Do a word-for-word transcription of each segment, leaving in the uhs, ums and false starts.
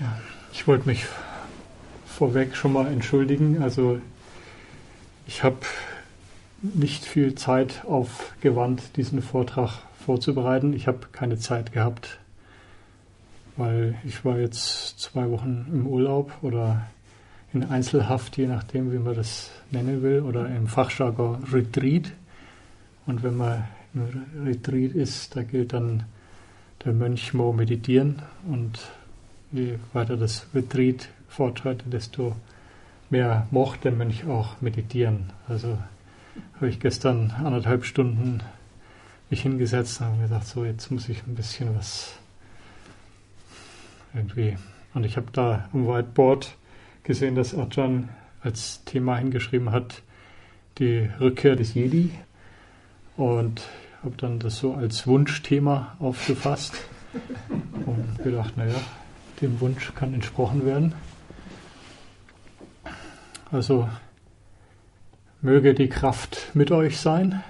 Ich wollte mich vorweg schon mal entschuldigen. Also ich habe nicht viel Zeit aufgewandt, diesen Vortrag vorzubereiten. Ich habe keine Zeit gehabt, weil ich war jetzt zwei Wochen im Urlaub oder in Einzelhaft, je nachdem, wie man das nennen will, oder im Fachjargon Retreat. Und wenn man im Retreat ist, da gilt dann, der Mönch muss meditieren, und je weiter das Retreat fortschreitet, desto mehr mochte der Mönch auch meditieren. Also habe ich gestern anderthalb Stunden mich hingesetzt und habe gesagt, so jetzt muss ich ein bisschen was irgendwie. Und ich habe da am Whiteboard gesehen, dass Ajahn als Thema hingeschrieben hat, die Rückkehr des Jedi, und habe dann das so als Wunschthema aufgefasst und gedacht, naja, dem Wunsch kann entsprochen werden. Also möge die Kraft mit euch sein,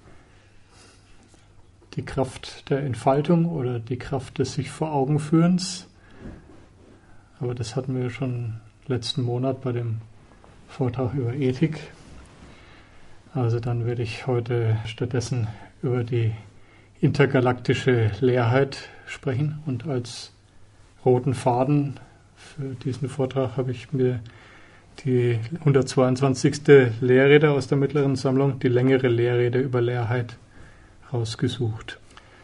die Kraft der Entfaltung oder die Kraft des sich vor Augen führens. Aber das hatten wir schon letzten Monat bei dem Vortrag über Ethik. Also dann werde ich heute stattdessen über die intergalaktische Leerheit sprechen, und als roten Faden für diesen Vortrag habe ich mir die hundertzweiundzwanzigste Lehrrede aus der mittleren Sammlung, die längere Lehrrede über Leerheit, rausgesucht.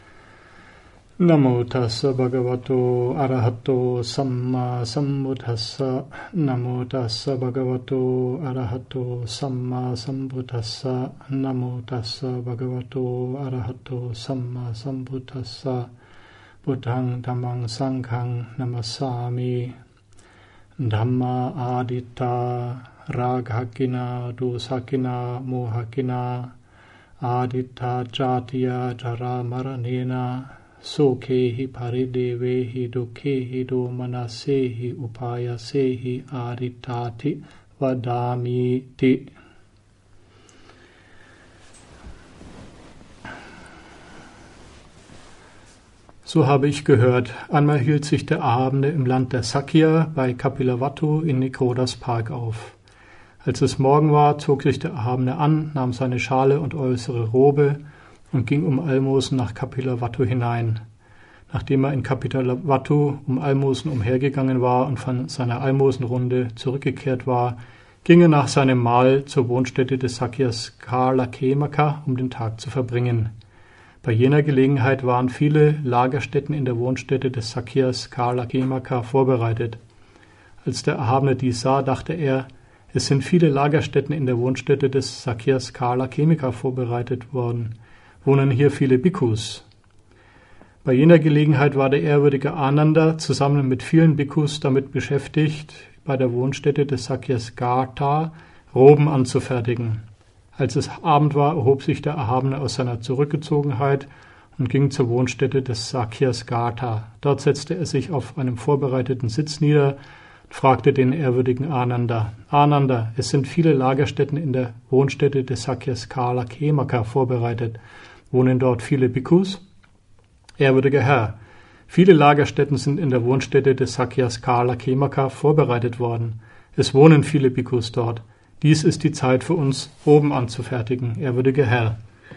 Namo tassa bhagavato arahato samma sambuddhassa. Namo tassa bhagavato arahato samma sambuddhassa. Namo tassa bhagavato arahato samma sambuddhassa. Buddhang dhammang sanghang namassami. Dhamma adita raghakina dosakina mohakina adita jatiya jara maranena sokehi paridevehi dukhehi domanasehi upayasehi aditati vadamiti. So habe ich gehört, einmal hielt sich der Erhabene im Land der Sakya bei Kapilavatthu in Nikrodas Park auf. Als es Morgen war, zog sich der Erhabene an, nahm seine Schale und äußere Robe und ging um Almosen nach Kapilavatthu hinein. Nachdem er in Kapilavatthu um Almosen umhergegangen war und von seiner Almosenrunde zurückgekehrt war, ging er nach seinem Mahl zur Wohnstätte des Sakyas Karlakemaka, um den Tag zu verbringen. Bei jener Gelegenheit waren viele Lagerstätten in der Wohnstätte des Sakyas Karlakemaka vorbereitet. Als der Erhabene dies sah, dachte er, es sind viele Lagerstätten in der Wohnstätte des Sakyas Karlakemaka vorbereitet worden. Wohnen hier viele Bhikkhus? Bei jener Gelegenheit war der ehrwürdige Ananda zusammen mit vielen Bhikkhus damit beschäftigt, bei der Wohnstätte des Sakyas Gartha Roben anzufertigen. Als es Abend war, erhob sich der Erhabene aus seiner Zurückgezogenheit und ging zur Wohnstätte des Sakyas Gartha. Dort setzte er sich auf einem vorbereiteten Sitz nieder und fragte den ehrwürdigen Ananda: Ananda, es sind viele Lagerstätten in der Wohnstätte des Sakyas Karlakemaka vorbereitet. Wohnen dort viele Bhikkhus? Ehrwürdiger Herr, viele Lagerstätten sind in der Wohnstätte des Sakyas Karlakemaka vorbereitet worden. Es wohnen viele Bhikkhus dort. Dies ist die Zeit für uns, Roben anzufertigen, ehrwürdiger Herr.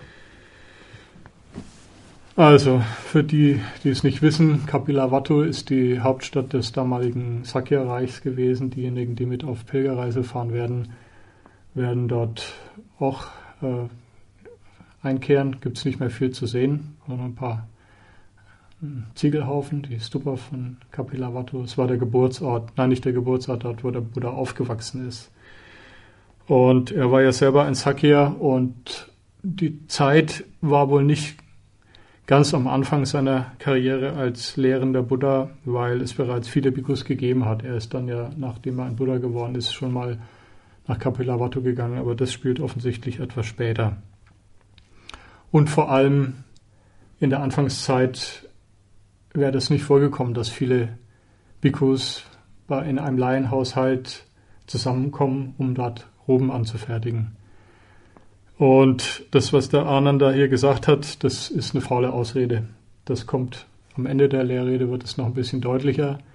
Also, für die, die es nicht wissen, Kapilavatthu ist die Hauptstadt des damaligen Sakya-Reichs gewesen. Diejenigen, die mit auf Pilgerreise fahren werden, werden dort auch äh, einkehren. Gibt es nicht mehr viel zu sehen, sondern ein paar Ziegelhaufen, die Stupa von Kapilavatthu. Es war der Geburtsort, nein, nicht der Geburtsort, dort, wo der Buddha aufgewachsen ist. Und er war ja selber ein Sakya, und die Zeit war wohl nicht ganz am Anfang seiner Karriere als lehrender Buddha, weil es bereits viele Bhikkhus gegeben hat. Er ist dann ja, nachdem er ein Buddha geworden ist, schon mal nach Kapilavatthu gegangen, aber das spielt offensichtlich etwas später. Und vor allem in der Anfangszeit wäre das nicht vorgekommen, dass viele Bhikkhus in einem Laienhaushalt zusammenkommen, um dort Roben anzufertigen. Und das, was der Ananda hier gesagt hat, das ist eine faule Ausrede. Das kommt am Ende der Lehrrede, wird es noch ein bisschen deutlicher.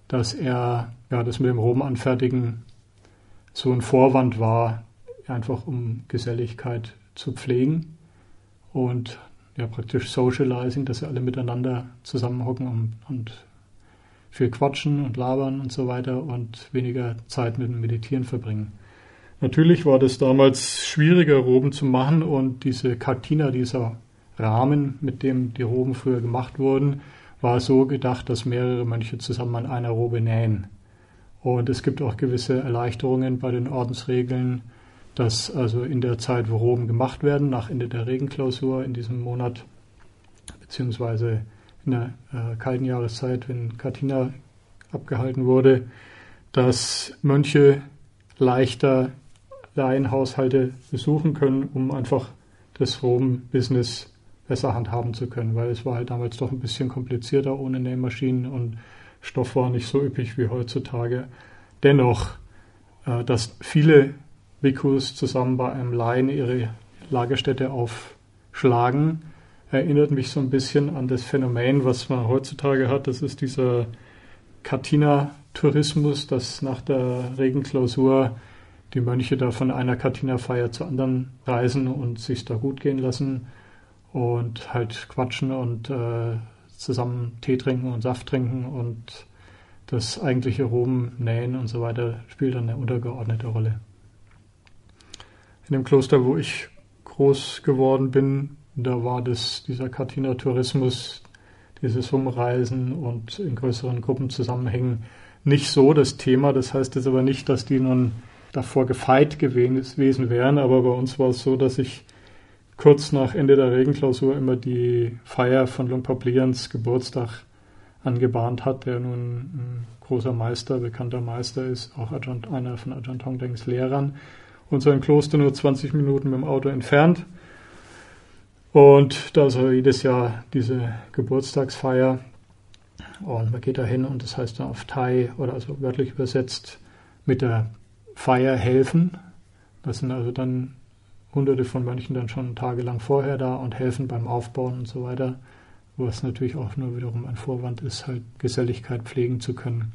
dass er, ja, das mit dem Robenanfertigen so ein Vorwand war, einfach um Geselligkeit zu pflegen und ja praktisch Socializing, dass sie alle miteinander zusammenhocken und, und viel quatschen und labern und so weiter und weniger Zeit mit dem Meditieren verbringen. Natürlich war das damals schwieriger, Roben zu machen, und diese Katina, dieser Rahmen, mit dem die Roben früher gemacht wurden, war so gedacht, dass mehrere Mönche zusammen an einer Robe nähen. Und es gibt auch gewisse Erleichterungen bei den Ordensregeln, dass also in der Zeit, wo Roben gemacht werden, nach Ende der Regenklausur in diesem Monat, beziehungsweise in der äh, kalten Jahreszeit, wenn Katina abgehalten wurde, dass Mönche leichter Laienhaushalte besuchen können, um einfach das Roben-Business besser handhaben zu können, weil es war halt damals doch ein bisschen komplizierter ohne Nähmaschinen und Stoff war nicht so üppig wie heutzutage. Dennoch, äh, dass viele Bhikkhus zusammen bei einem Laien ihre Lagerstätte aufschlagen, erinnert mich so ein bisschen an das Phänomen, was man heutzutage hat. Das ist dieser Katina-Tourismus, dass nach der Regenklausur die Mönche da von einer Katina-Feier zur anderen reisen und sich da gut gehen lassen und halt quatschen und äh, zusammen Tee trinken und Saft trinken, und das eigentliche Roben, Nähen und so weiter spielt dann eine untergeordnete Rolle. In dem Kloster, wo ich groß geworden bin, da war das, dieser Katina-Tourismus, dieses Rumreisen und in größeren Gruppen zusammenhängen, nicht so das Thema. Das heißt jetzt aber nicht, dass die nun davor gefeit gewesen wären, aber bei uns war es so, dass ich kurz nach Ende der Regenklausur immer die Feier von Lungpa Plians Geburtstag angebahnt hat, der nun ein großer Meister, bekannter Meister ist, auch Ajahn, einer von Ajahn Tongdengs Lehrern, und sein Kloster nur zwanzig Minuten mit dem Auto entfernt. Und da ist also jedes Jahr diese Geburtstagsfeier, und man geht da hin, und das heißt dann auf Thai, oder also wörtlich übersetzt, mit der Feier helfen. Das sind also dann Hunderte von Mönchen dann schon tagelang vorher da und helfen beim Aufbauen und so weiter, was natürlich auch nur wiederum ein Vorwand ist, halt Geselligkeit pflegen zu können.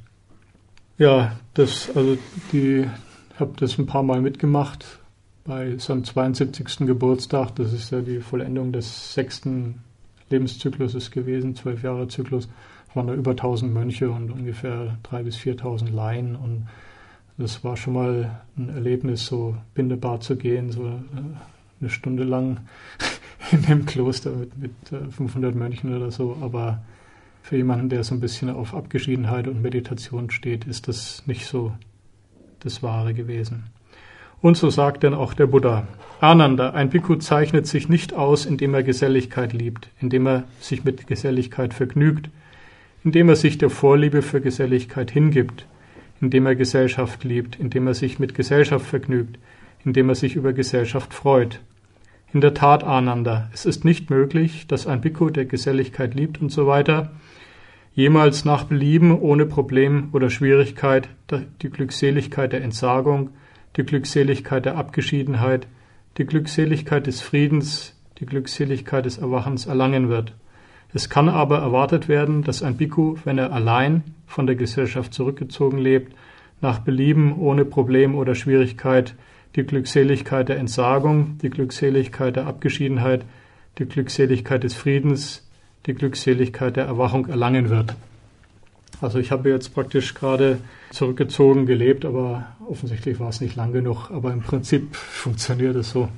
Ja, das, also die, ich habe das ein paar Mal mitgemacht bei seinem zweiundsiebzigsten Geburtstag. Das ist ja die Vollendung des sechsten Lebenszykluses gewesen, zwölf Jahre Zyklus. Es waren da über tausend Mönche und ungefähr dreitausend bis viertausend Laien, und das war schon mal ein Erlebnis, so Bindebad zu gehen, so eine Stunde lang in dem Kloster mit, mit fünfhundert Mönchen oder so. Aber für jemanden, der so ein bisschen auf Abgeschiedenheit und Meditation steht, ist das nicht so das Wahre gewesen. Und so sagt dann auch der Buddha: Ananda, ein Bhikkhu zeichnet sich nicht aus, indem er Geselligkeit liebt, indem er sich mit Geselligkeit vergnügt, indem er sich der Vorliebe für Geselligkeit hingibt, indem er Gesellschaft liebt, indem er sich mit Gesellschaft vergnügt, indem er sich über Gesellschaft freut. In der Tat, Ananda, es ist nicht möglich, dass ein Bhikkhu, der Geselligkeit liebt und so weiter, jemals nach Belieben, ohne Problem oder Schwierigkeit, die Glückseligkeit der Entsagung, die Glückseligkeit der Abgeschiedenheit, die Glückseligkeit des Friedens, die Glückseligkeit des Erwachens erlangen wird. Es kann aber erwartet werden, dass ein Bhikkhu, wenn er allein von der Gesellschaft zurückgezogen lebt, nach Belieben, ohne Problem oder Schwierigkeit, die Glückseligkeit der Entsagung, die Glückseligkeit der Abgeschiedenheit, die Glückseligkeit des Friedens, die Glückseligkeit der Erwachung erlangen wird. Also ich habe jetzt praktisch gerade zurückgezogen gelebt, aber offensichtlich war es nicht lang genug, aber im Prinzip funktioniert es so.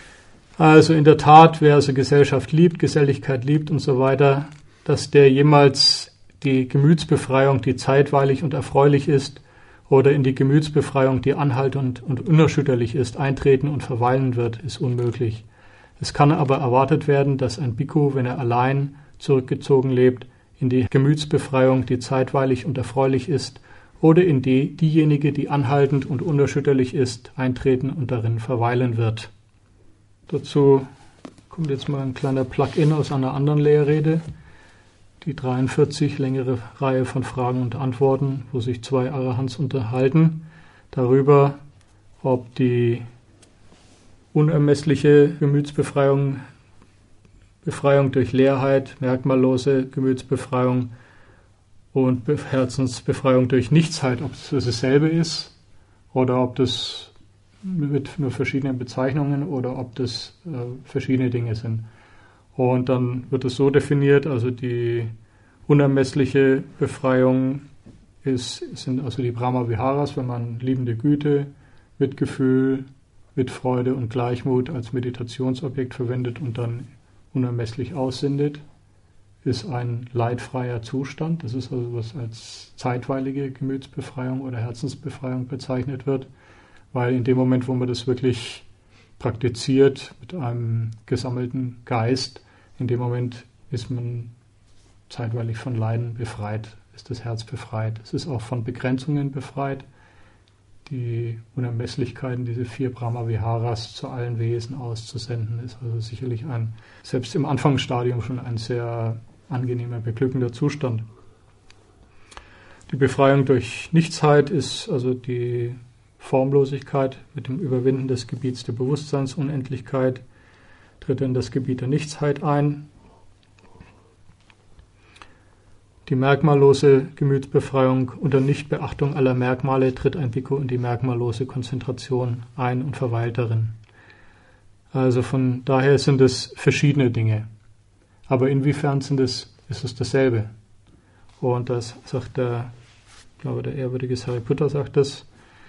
Also in der Tat, wer also Gesellschaft liebt, Geselligkeit liebt und so weiter, dass der jemals die Gemütsbefreiung, die zeitweilig und erfreulich ist, oder in die Gemütsbefreiung, die anhaltend und unerschütterlich ist, eintreten und verweilen wird, ist unmöglich. Es kann aber erwartet werden, dass ein Bhikkhu, wenn er allein zurückgezogen lebt, in die Gemütsbefreiung, die zeitweilig und erfreulich ist, oder in die, diejenige, die anhaltend und unerschütterlich ist, eintreten und darin verweilen wird. Dazu kommt jetzt mal ein kleiner Plug-in aus einer anderen Lehrrede, die dreiundvierzig, längere Reihe von Fragen und Antworten, wo sich zwei Arahants unterhalten darüber, ob die unermessliche Gemütsbefreiung, Befreiung durch Leerheit, merkmallose Gemütsbefreiung Und Herzensbefreiung durch Nichtsheit, ob es dasselbe ist oder ob das mit nur verschiedenen Bezeichnungen oder ob das äh, verschiedene Dinge sind. Und dann wird es so definiert, also die unermessliche Befreiung ist, sind also die Brahma-Viharas, wenn man liebende Güte, Mitgefühl, Mitfreude und Gleichmut als Meditationsobjekt verwendet und dann unermesslich aussendet, ist ein leidfreier Zustand. Das ist also, was als zeitweilige Gemütsbefreiung oder Herzensbefreiung bezeichnet wird, weil in dem Moment, wo man das wirklich praktiziert mit einem gesammelten Geist, in dem Moment ist man zeitweilig von Leiden befreit, ist das Herz befreit. Es ist auch von Begrenzungen befreit. Die Unermesslichkeiten, diese vier Brahma-Viharas zu allen Wesen auszusenden, ist also sicherlich ein, selbst im Anfangsstadium schon ein sehr angenehmer, beglückender Zustand. Die Befreiung durch Nichtsheit ist also die Formlosigkeit mit dem Überwinden des Gebiets der Bewusstseinsunendlichkeit, tritt in das Gebiet der Nichtsheit ein. Die merkmallose Gemütsbefreiung unter Nichtbeachtung aller Merkmale tritt ein Bhikkhu in die merkmallose Konzentration ein und verweilt darin. Also von daher sind es verschiedene Dinge. Aber inwiefern sind es, ist es dasselbe? Und das sagt der, ich glaube, der ehrwürdige Sariputta sagt das.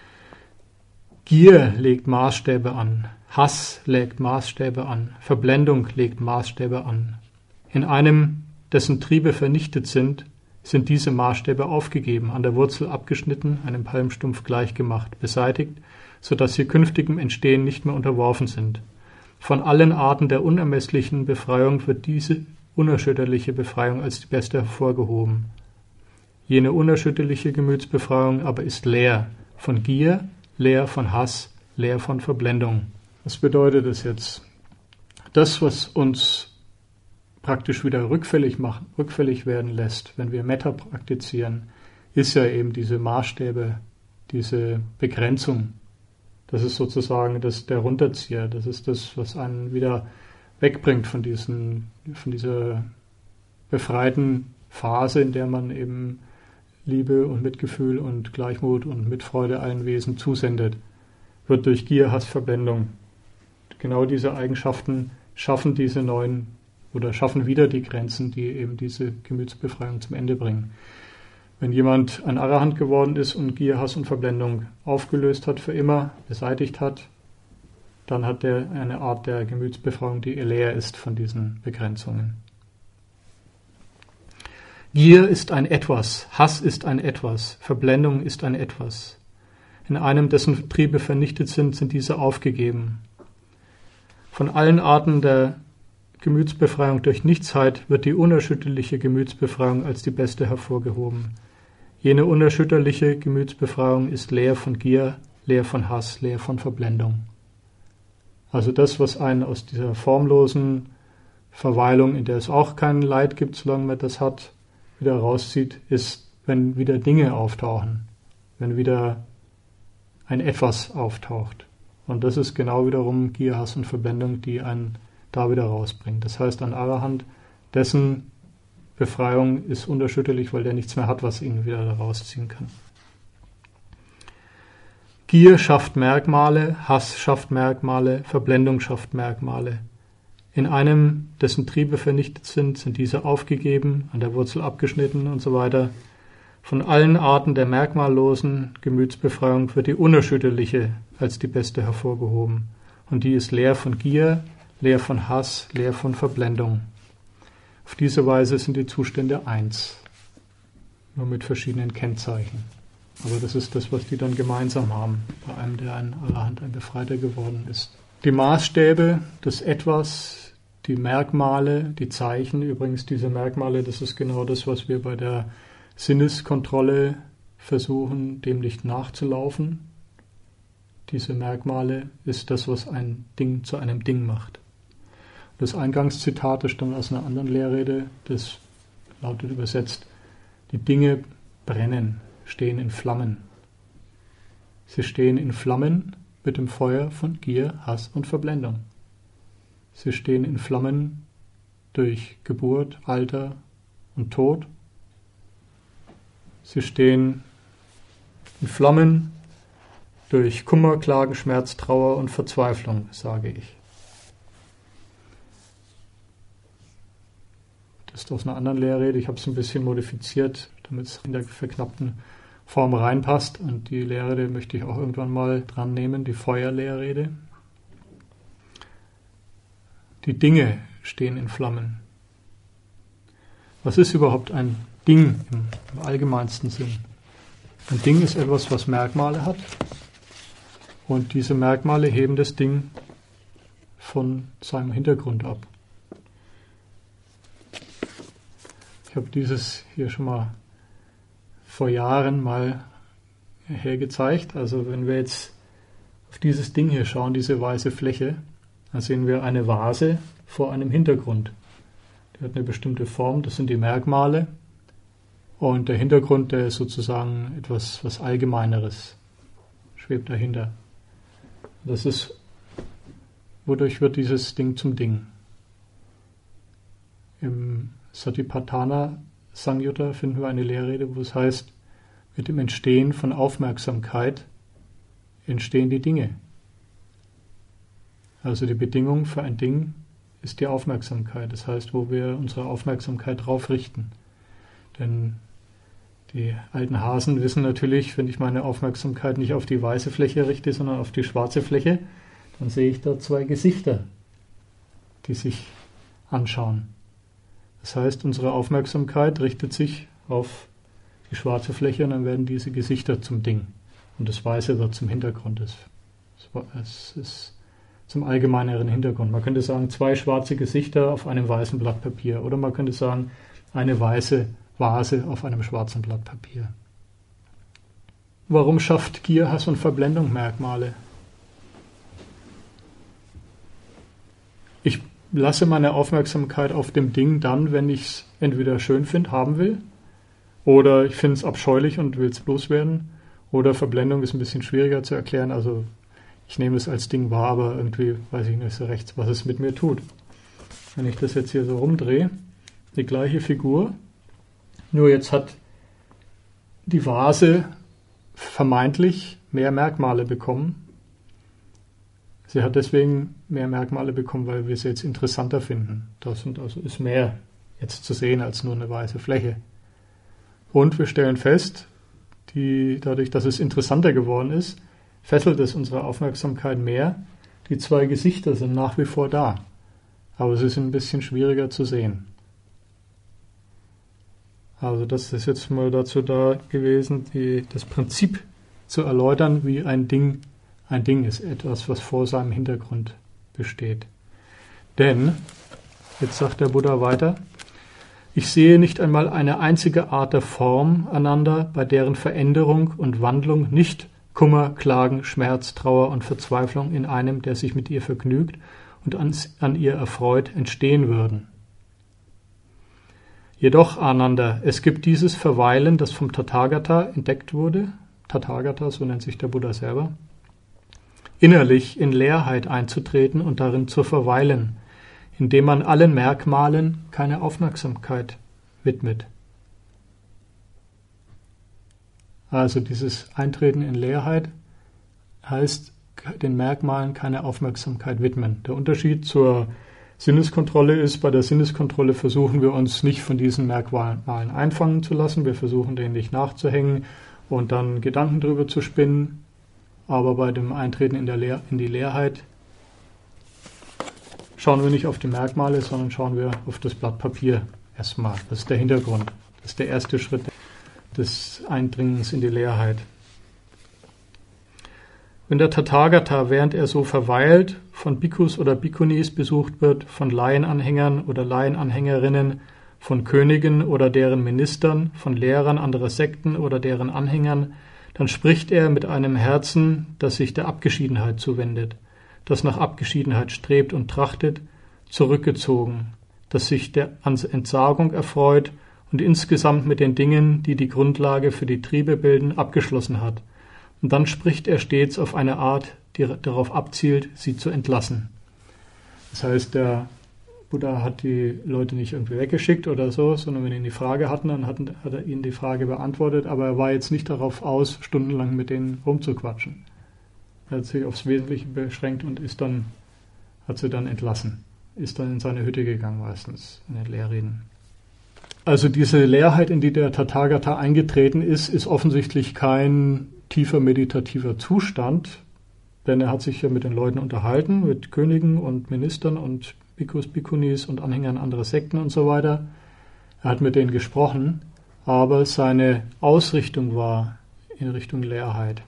Gier legt Maßstäbe an, Hass legt Maßstäbe an, Verblendung legt Maßstäbe an. In einem, dessen Triebe vernichtet sind, sind diese Maßstäbe aufgegeben, an der Wurzel abgeschnitten, einem Palmstumpf gleichgemacht, beseitigt, sodass sie künftigem Entstehen nicht mehr unterworfen sind. Von allen Arten der unermesslichen Befreiung wird diese unerschütterliche Befreiung als die beste hervorgehoben. Jene unerschütterliche Gemütsbefreiung aber ist leer von Gier, leer von Hass, leer von Verblendung. Was bedeutet das jetzt? Das, was uns praktisch wieder rückfällig machen, rückfällig werden lässt, wenn wir Metta praktizieren, ist ja eben diese Maßstäbe, diese Begrenzung. Das ist sozusagen das, der Runterzieher. Das ist das, was einen wieder wegbringt von diesen, von dieser befreiten Phase, in der man eben Liebe und Mitgefühl und Gleichmut und Mitfreude allen Wesen zusendet, wird durch Gier, Hass, Verblendung. Genau diese Eigenschaften schaffen diese neuen oder schaffen wieder die Grenzen, die eben diese Gemütsbefreiung zum Ende bringen. Wenn jemand ein Arahant geworden ist und Gier, Hass und Verblendung aufgelöst hat für immer, beseitigt hat, dann hat er eine Art der Gemütsbefreiung, die leer ist von diesen Begrenzungen. Gier ist ein Etwas, Hass ist ein Etwas, Verblendung ist ein Etwas. In einem, dessen Triebe vernichtet sind, sind diese aufgegeben. Von allen Arten der Gemütsbefreiung durch Nichtsheit wird die unerschütterliche Gemütsbefreiung als die beste hervorgehoben. Jene unerschütterliche Gemütsbefreiung ist leer von Gier, leer von Hass, leer von Verblendung. Also das, was einen aus dieser formlosen Verweilung, in der es auch kein Leid gibt, solange man das hat, wieder rauszieht, ist, wenn wieder Dinge auftauchen, wenn wieder ein Etwas auftaucht. Und das ist genau wiederum Gier, Hass und Verblendung, die einen da wieder rausbringen. Das heißt, ein Arahant, dessen Befreiung ist unerschütterlich, weil der nichts mehr hat, was ihn wieder da rausziehen kann. Gier schafft Merkmale, Hass schafft Merkmale, Verblendung schafft Merkmale. In einem, dessen Triebe vernichtet sind, sind diese aufgegeben, an der Wurzel abgeschnitten und so weiter. Von allen Arten der merkmallosen Gemütsbefreiung wird die unerschütterliche als die beste hervorgehoben. Und die ist leer von Gier, leer von Hass, leer von Verblendung. Auf diese Weise sind die Zustände eins, nur mit verschiedenen Kennzeichen. Aber das ist das, was die dann gemeinsam haben, bei einem, der ein Arahant, ein Befreiter geworden ist. Die Maßstäbe, das Etwas, die Merkmale, die Zeichen, übrigens diese Merkmale, das ist genau das, was wir bei der Sinneskontrolle versuchen, dem nicht nachzulaufen. Diese Merkmale ist das, was ein Ding zu einem Ding macht. Das Eingangszitat, das stammt aus einer anderen Lehrrede, das lautet übersetzt, die Dinge brennen, stehen in Flammen. Sie stehen in Flammen mit dem Feuer von Gier, Hass und Verblendung. Sie stehen in Flammen durch Geburt, Alter und Tod. Sie stehen in Flammen durch Kummer, Klagen, Schmerz, Trauer und Verzweiflung, sage ich. Das ist aus einer anderen Lehrrede. Ich habe es ein bisschen modifiziert, damit es in der verknappten Form reinpasst. Und die Lehrrede möchte ich auch irgendwann mal dran nehmen, die Feuerlehrrede. Die Dinge stehen in Flammen. Was ist überhaupt ein Ding im, im allgemeinsten Sinn? Ein Ding ist etwas, was Merkmale hat. Und diese Merkmale heben das Ding von seinem Hintergrund ab. Ich habe dieses hier schon mal vor Jahren mal hergezeigt. Also wenn wir jetzt auf dieses Ding hier schauen, diese weiße Fläche, dann sehen wir eine Vase vor einem Hintergrund. Die hat eine bestimmte Form, das sind die Merkmale. Und der Hintergrund, der ist sozusagen etwas was Allgemeineres, schwebt dahinter. Das ist, wodurch wird dieses Ding zum Ding. Im Satipatthana Samyutta finden wir eine Lehrrede, wo es heißt, mit dem Entstehen von Aufmerksamkeit entstehen die Dinge. Also die Bedingung für ein Ding ist die Aufmerksamkeit. Das heißt, wo wir unsere Aufmerksamkeit drauf richten. Denn die alten Hasen wissen natürlich, wenn ich meine Aufmerksamkeit nicht auf die weiße Fläche richte, sondern auf die schwarze Fläche, dann sehe ich da zwei Gesichter, die sich anschauen. Das heißt, unsere Aufmerksamkeit richtet sich auf die schwarze Fläche und dann werden diese Gesichter zum Ding. Und das Weiße wird zum Hintergrund. Es ist zum allgemeineren Hintergrund. Man könnte sagen, zwei schwarze Gesichter auf einem weißen Blatt Papier. Oder man könnte sagen, eine weiße Vase auf einem schwarzen Blatt Papier. Warum schafft Gier, Hass und Verblendung Merkmale? Ich lasse meine Aufmerksamkeit auf dem Ding dann, wenn ich es entweder schön finde, haben will, oder ich finde es abscheulich und will es loswerden, oder Verblendung ist ein bisschen schwieriger zu erklären, also ich nehme es als Ding wahr, aber irgendwie weiß ich nicht so recht, was es mit mir tut. Wenn ich das jetzt hier so rumdrehe, die gleiche Figur, nur jetzt hat die Vase vermeintlich mehr Merkmale bekommen. Sie hat deswegen mehr Merkmale bekommen, weil wir sie jetzt interessanter finden. Das sind also ist mehr jetzt zu sehen als nur eine weiße Fläche. Und wir stellen fest, die, dadurch, dass es interessanter geworden ist, fesselt es unsere Aufmerksamkeit mehr. Die zwei Gesichter sind nach wie vor da, aber sie sind ein bisschen schwieriger zu sehen. Also das ist jetzt mal dazu da gewesen, die, das Prinzip zu erläutern, wie ein Ding ein Ding ist, etwas, was vor seinem Hintergrund besteht. Denn, jetzt sagt der Buddha weiter, ich sehe nicht einmal eine einzige Art der Form einander, bei deren Veränderung und Wandlung nicht Kummer, Klagen, Schmerz, Trauer und Verzweiflung in einem, der sich mit ihr vergnügt und an, an ihr erfreut, entstehen würden. Jedoch, Ananda, es gibt dieses Verweilen, das vom Tathagata entdeckt wurde, Tathagata, so nennt sich der Buddha selber, innerlich in Leerheit einzutreten und darin zu verweilen, indem man allen Merkmalen keine Aufmerksamkeit widmet. Also dieses Eintreten in Leerheit heißt, den Merkmalen keine Aufmerksamkeit widmen. Der Unterschied zur Sinneskontrolle ist, bei der Sinneskontrolle versuchen wir uns nicht von diesen Merkmalen einfangen zu lassen, wir versuchen denen nicht nachzuhängen und dann Gedanken drüber zu spinnen, aber bei dem Eintreten in, der Leer, in die Leerheit schauen wir nicht auf die Merkmale, sondern schauen wir auf das Blatt Papier erstmal. Das ist der Hintergrund, das ist der erste Schritt des Eindringens in die Leerheit. Wenn der Tathagata, während er so verweilt, von Bhikkhus oder Bhikkhunis besucht wird, von Laienanhängern oder Laienanhängerinnen, von Königen oder deren Ministern, von Lehrern anderer Sekten oder deren Anhängern, dann spricht er mit einem Herzen, das sich der Abgeschiedenheit zuwendet, das nach Abgeschiedenheit strebt und trachtet, zurückgezogen, das sich der Entsagung erfreut und insgesamt mit den Dingen, die die Grundlage für die Triebe bilden, abgeschlossen hat. Und dann spricht er stets auf eine Art, die darauf abzielt, sie zu entlassen. Das heißt, der Buddha hat die Leute nicht irgendwie weggeschickt oder so, sondern wenn sie die Frage hatten, dann hatten, hat er ihnen die Frage beantwortet, aber er war jetzt nicht darauf aus, stundenlang mit denen rumzuquatschen. Er hat sich aufs Wesentliche beschränkt und ist dann, hat sie dann entlassen, ist dann in seine Hütte gegangen meistens, in den Lehrreden. Also diese Leerheit, in die der Tathagata eingetreten ist, ist offensichtlich kein tiefer meditativer Zustand, denn er hat sich ja mit den Leuten unterhalten, mit Königen und Ministern und Bhikkhus, Bhikkhunis und Anhängern anderer Sekten und so weiter. Er hat mit denen gesprochen, aber seine Ausrichtung war in Richtung Leerheit.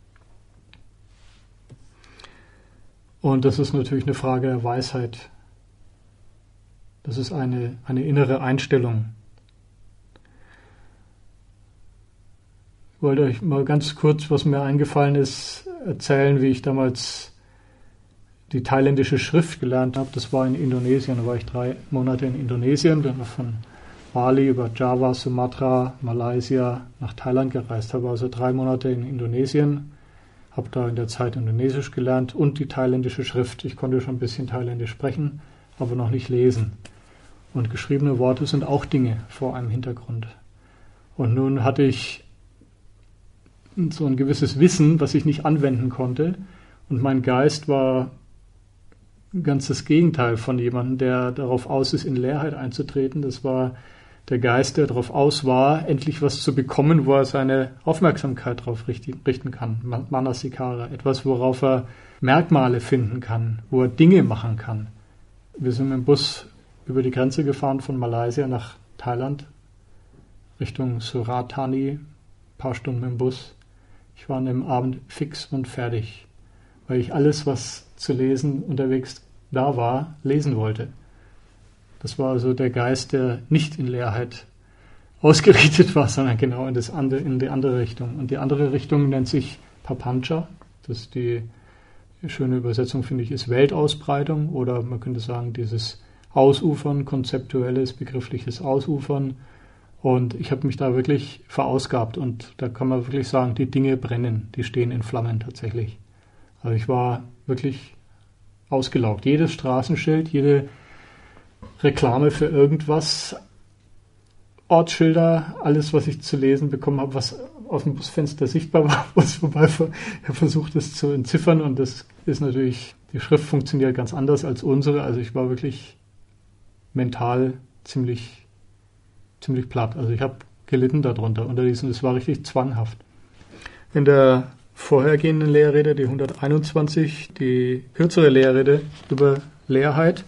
Und das ist natürlich eine Frage der Weisheit. Das ist eine, eine innere Einstellung. Ich wollte euch mal ganz kurz, was mir eingefallen ist, erzählen, wie ich damals die thailändische Schrift gelernt habe. Das war in Indonesien, da war ich drei Monate in Indonesien, bin von Bali über Java, Sumatra, Malaysia nach Thailand gereist, habe also drei Monate in Indonesien, habe da in der Zeit Indonesisch gelernt und die thailändische Schrift. Ich konnte schon ein bisschen Thailändisch sprechen, aber noch nicht lesen. Und geschriebene Worte sind auch Dinge vor einem Hintergrund. Und nun hatte ich so ein gewisses Wissen, was ich nicht anwenden konnte. Und mein Geist war ganz das Gegenteil von jemandem, der darauf aus ist, in Leerheit einzutreten. Das war der Geist, der darauf aus war, endlich was zu bekommen, wo er seine Aufmerksamkeit darauf richten kann. Manasikara, etwas, worauf er Merkmale finden kann, wo er Dinge machen kann. Wir sind mit dem Bus über die Grenze gefahren von Malaysia nach Thailand, Richtung Surat Thani, ein paar Stunden mit dem Bus. Ich war an dem Abend fix und fertig, weil ich alles, was zu lesen unterwegs da war, lesen wollte. Das war also der Geist, der nicht in Leerheit ausgerichtet war, sondern genau in, das andere, in die andere Richtung. Und die andere Richtung nennt sich Papancha. Das ist die schöne Übersetzung, finde ich, ist Weltausbreitung, oder man könnte sagen, dieses Ausufern, konzeptuelles, begriffliches Ausufern. Und ich habe mich da wirklich verausgabt und da kann man wirklich sagen, die Dinge brennen, die stehen in Flammen tatsächlich. Also ich war wirklich ausgelaugt. Jedes Straßenschild, jede Reklame für irgendwas, Ortsschilder, alles, was ich zu lesen bekommen habe, was aus dem Busfenster sichtbar war, was vorbei war. Ich habe versucht, das zu entziffern und das ist natürlich, die Schrift funktioniert ganz anders als unsere. Also ich war wirklich mental ziemlich ziemlich platt. Also ich habe gelitten darunter, unter diesem, es war richtig zwanghaft. In der vorhergehenden Lehrrede, die hunderteinundzwanzig, die kürzere Lehrrede über Leerheit,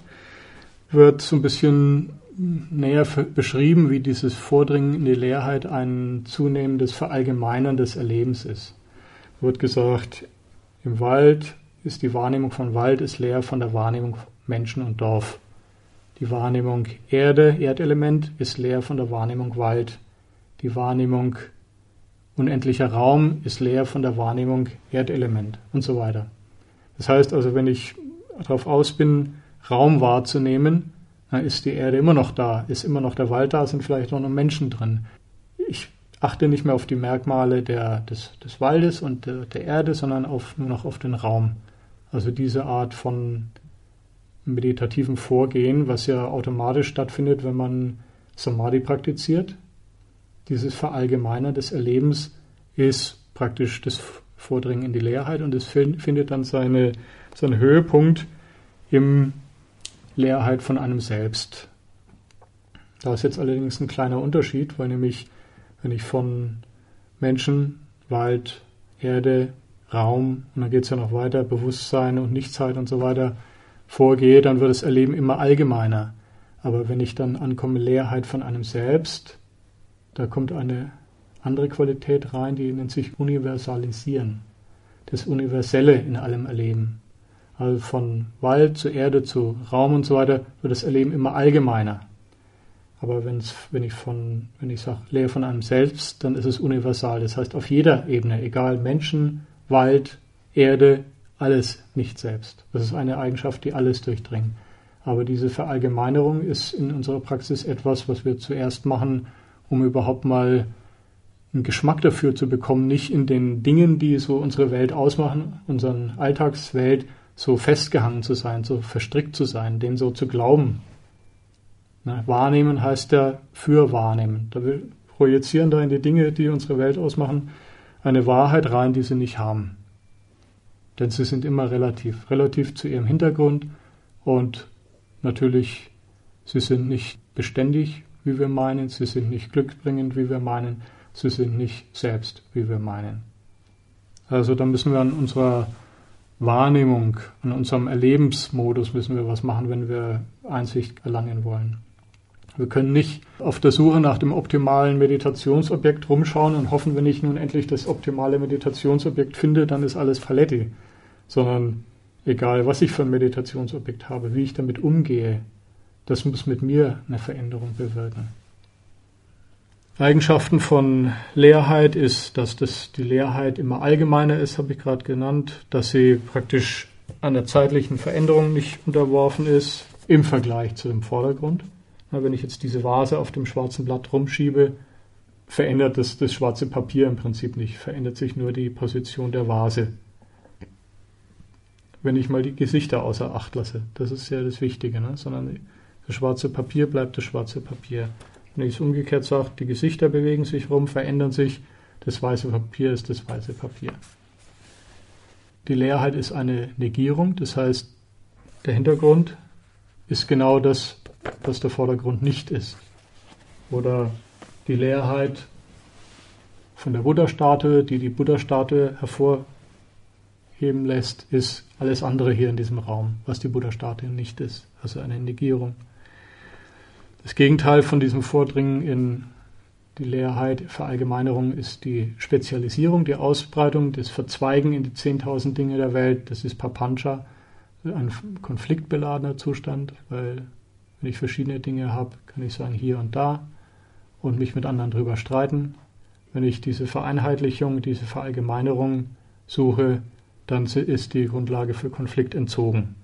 wird so ein bisschen näher beschrieben, wie dieses Vordringen in die Leerheit ein zunehmendes Verallgemeinern des Erlebens ist. Wird gesagt, im Wald ist die Wahrnehmung von Wald ist leer von der Wahrnehmung Menschen und Dorf. Die Wahrnehmung Erde, Erdelement, ist leer von der Wahrnehmung Wald. Die Wahrnehmung unendlicher Raum ist leer von der Wahrnehmung Erdelement und so weiter. Das heißt also, wenn ich darauf aus bin, Raum wahrzunehmen, dann ist die Erde immer noch da, ist immer noch der Wald da, sind vielleicht noch Menschen drin. Ich achte nicht mehr auf die Merkmale der, des, des Waldes und der, der Erde, sondern auf, nur noch auf den Raum. Also diese Art von meditativen Vorgehen, was ja automatisch stattfindet, wenn man Samadhi praktiziert. Dieses Verallgemeinern des Erlebens ist praktisch das Vordringen in die Leerheit und es findet dann seine, seinen Höhepunkt im Leerheit von einem selbst. Da ist jetzt allerdings ein kleiner Unterschied, weil nämlich, wenn ich von Menschen, Wald, Erde, Raum, und dann geht es ja noch weiter, Bewusstsein und Nichtszeit und so weiter, vorgehe, dann wird das Erleben immer allgemeiner. Aber wenn ich dann ankomme, Leerheit von einem selbst, da kommt eine andere Qualität rein, die nennt sich Universalisieren. Das Universelle in allem Erleben. Also von Wald zu Erde zu Raum und so weiter wird das Erleben immer allgemeiner. Aber wenn's, wenn ich von, wenn ich sage, Leer von einem selbst, dann ist es universal. Das heißt auf jeder Ebene, egal Menschen, Wald, Erde, alles nicht selbst. Das ist eine Eigenschaft, die alles durchdringt. Aber diese Verallgemeinerung ist in unserer Praxis etwas, was wir zuerst machen, um überhaupt mal einen Geschmack dafür zu bekommen, nicht in den Dingen, die so unsere Welt ausmachen, unsere Alltagswelt, so festgehangen zu sein, so verstrickt zu sein, denen so zu glauben, Ne? Wahrnehmen heißt ja für wahrnehmen. Da wir projizieren da in die Dinge, die unsere Welt ausmachen, eine Wahrheit rein, die sie nicht haben. Denn sie sind immer relativ, relativ zu ihrem Hintergrund und natürlich, sie sind nicht beständig, wie wir meinen, sie sind nicht glückbringend, wie wir meinen, sie sind nicht selbst, wie wir meinen. Also da müssen wir an unserer Wahrnehmung, an unserem Erlebensmodus müssen wir was machen, wenn wir Einsicht erlangen wollen. Wir können nicht auf der Suche nach dem optimalen Meditationsobjekt rumschauen und hoffen, wenn ich nun endlich das optimale Meditationsobjekt finde, dann ist alles Paletti. Sondern egal, was ich für ein Meditationsobjekt habe, wie ich damit umgehe, das muss mit mir eine Veränderung bewirken. Eigenschaften von Leerheit ist, dass das, die Leerheit immer allgemeiner ist, habe ich gerade genannt, dass sie praktisch einer zeitlichen Veränderung nicht unterworfen ist im Vergleich zu dem Vordergrund. Wenn ich jetzt diese Vase auf dem schwarzen Blatt rumschiebe, verändert das, das schwarze Papier im Prinzip nicht, verändert sich nur die Position der Vase. Wenn ich mal die Gesichter außer Acht lasse, das ist ja das Wichtige, ne? Sondern das schwarze Papier bleibt das schwarze Papier. Wenn ich es umgekehrt sage, die Gesichter bewegen sich rum, verändern sich, das weiße Papier ist das weiße Papier. Die Leerheit ist eine Negierung, das heißt, der Hintergrund ist genau das, was der Vordergrund nicht ist. Oder die Leerheit von der Buddha-Statue, die die Buddha-Statue hervorheben lässt, ist alles andere hier in diesem Raum, was die Buddha-Statue nicht ist. Also eine Negierung. Das Gegenteil von diesem Vordringen in die Leerheit, Verallgemeinerung, ist die Spezialisierung, die Ausbreitung, das Verzweigen in die zehntausend Dinge der Welt. Das ist Papancha, ein konfliktbeladener Zustand, weil wenn ich verschiedene Dinge habe, kann ich sagen hier und da und mich mit anderen drüber streiten. Wenn ich diese Vereinheitlichung, diese Verallgemeinerung suche, dann ist die Grundlage für Konflikt entzogen.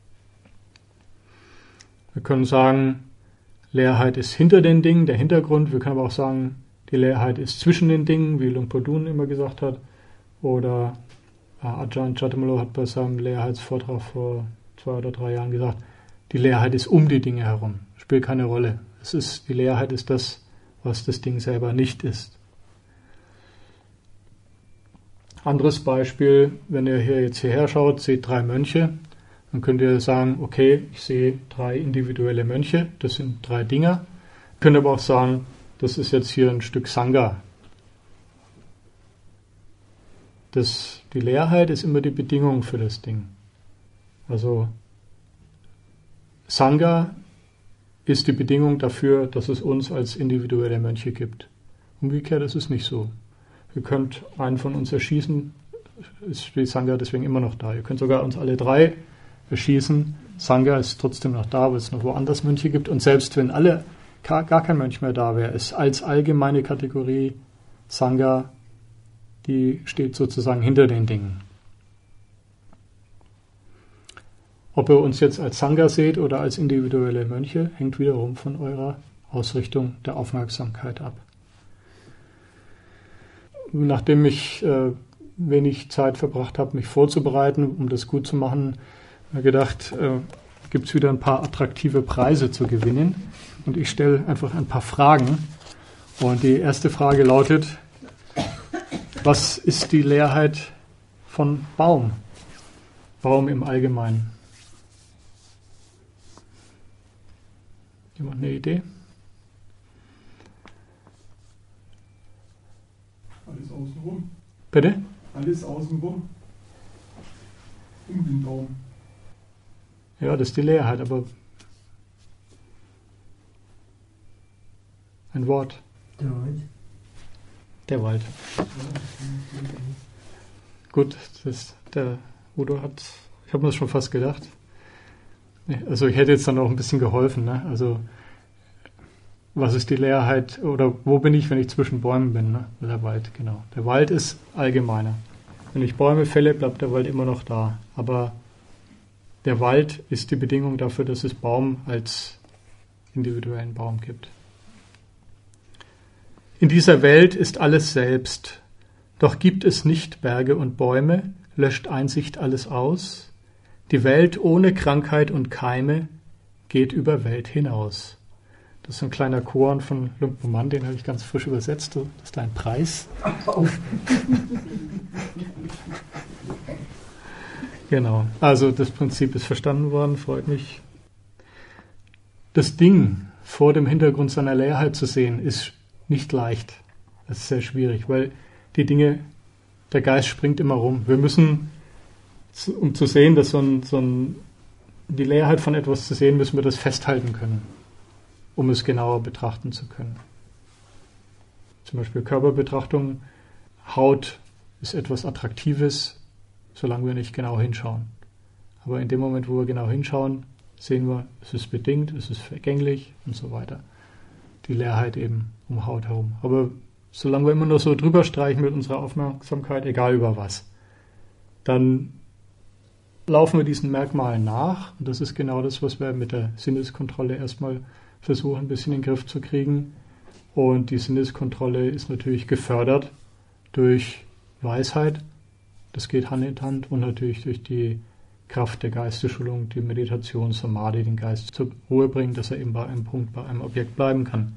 Wir können sagen, Leerheit ist hinter den Dingen, der Hintergrund. Wir können aber auch sagen, die Leerheit ist zwischen den Dingen, wie Luang Por Dun immer gesagt hat. Oder äh, Ajahn Chatamalo hat bei seinem Leerheitsvortrag vor zwei oder drei Jahren gesagt, die Leerheit ist um die Dinge herum, spielt keine Rolle. Es ist, die Leerheit ist das, was das Ding selber nicht ist. Anderes Beispiel, wenn ihr hier jetzt hierher schaut, seht drei Mönche, dann könnt ihr sagen, okay, ich sehe drei individuelle Mönche, das sind drei Dinger. Ihr könnt aber auch sagen, das ist jetzt hier ein Stück Sangha. Das, die Leerheit ist immer die Bedingung für das Ding. Also Sangha ist die Bedingung dafür, dass es uns als individuelle Mönche gibt. Umgekehrt ist es nicht so. Ihr könnt einen von uns erschießen, ist die Sangha deswegen immer noch da. Ihr könnt sogar uns alle drei erschießen. Sangha ist trotzdem noch da, weil es noch woanders Mönche gibt. Und selbst wenn alle gar, gar kein Mönch mehr da wäre, ist als allgemeine Kategorie Sangha, die steht sozusagen hinter den Dingen. Ob ihr uns jetzt als Sangha seht oder als individuelle Mönche, hängt wiederum von eurer Ausrichtung der Aufmerksamkeit ab. Nachdem ich äh, wenig Zeit verbracht habe, mich vorzubereiten, um das gut zu machen, habe ich gedacht, äh, gibt es wieder ein paar attraktive Preise zu gewinnen. Und ich stelle einfach ein paar Fragen. Und die erste Frage lautet, was ist die Leerheit von Baum? Baum im Allgemeinen. Jemand eine Idee? Alles außenrum. Bitte? Alles außenrum. Um den Baum. Ja, das ist die Leerheit, aber ein Wort. Der Wald. Der Wald. Gut, das, der Udo hat, ich habe mir das schon fast gedacht. Also ich hätte jetzt dann auch ein bisschen geholfen, ne? Also was ist die Leerheit oder wo bin ich, wenn ich zwischen Bäumen bin? Ne? Der Wald, genau. Der Wald ist allgemeiner. Wenn ich Bäume fälle, bleibt der Wald immer noch da. Aber der Wald ist die Bedingung dafür, dass es Baum als individuellen Baum gibt. In dieser Welt ist alles selbst. Doch gibt es nicht Berge und Bäume, löscht Einsicht alles aus. Die Welt ohne Krankheit und Keime geht über Welt hinaus. Das ist ein kleiner Koan von Luang Por Man, den habe ich ganz frisch übersetzt. Das ist dein Preis. Genau, also das Prinzip ist verstanden worden, freut mich. Das Ding vor dem Hintergrund seiner Leerheit zu sehen, ist nicht leicht. Das ist sehr schwierig, weil die Dinge, der Geist springt immer rum. Wir müssen, um zu sehen, dass so ein, so ein, die Leerheit von etwas zu sehen, müssen wir das festhalten können, um es genauer betrachten zu können. Zum Beispiel Körperbetrachtung, Haut ist etwas Attraktives, solange wir nicht genau hinschauen. Aber in dem Moment, wo wir genau hinschauen, sehen wir, es ist bedingt, es ist vergänglich und so weiter. Die Leerheit eben um Haut herum. Aber solange wir immer nur so drüber streichen mit unserer Aufmerksamkeit, egal über was, dann laufen wir diesen Merkmalen nach. Und das ist genau das, was wir mit der Sinneskontrolle erstmal versuchen, ein bisschen in den Griff zu kriegen. Und die Sinneskontrolle ist natürlich gefördert durch Weisheit. Das geht Hand in Hand und natürlich durch die Kraft der Geistesschulung, die Meditation, Samadhi, den Geist zur Ruhe bringt, dass er eben bei einem Punkt, bei einem Objekt bleiben kann.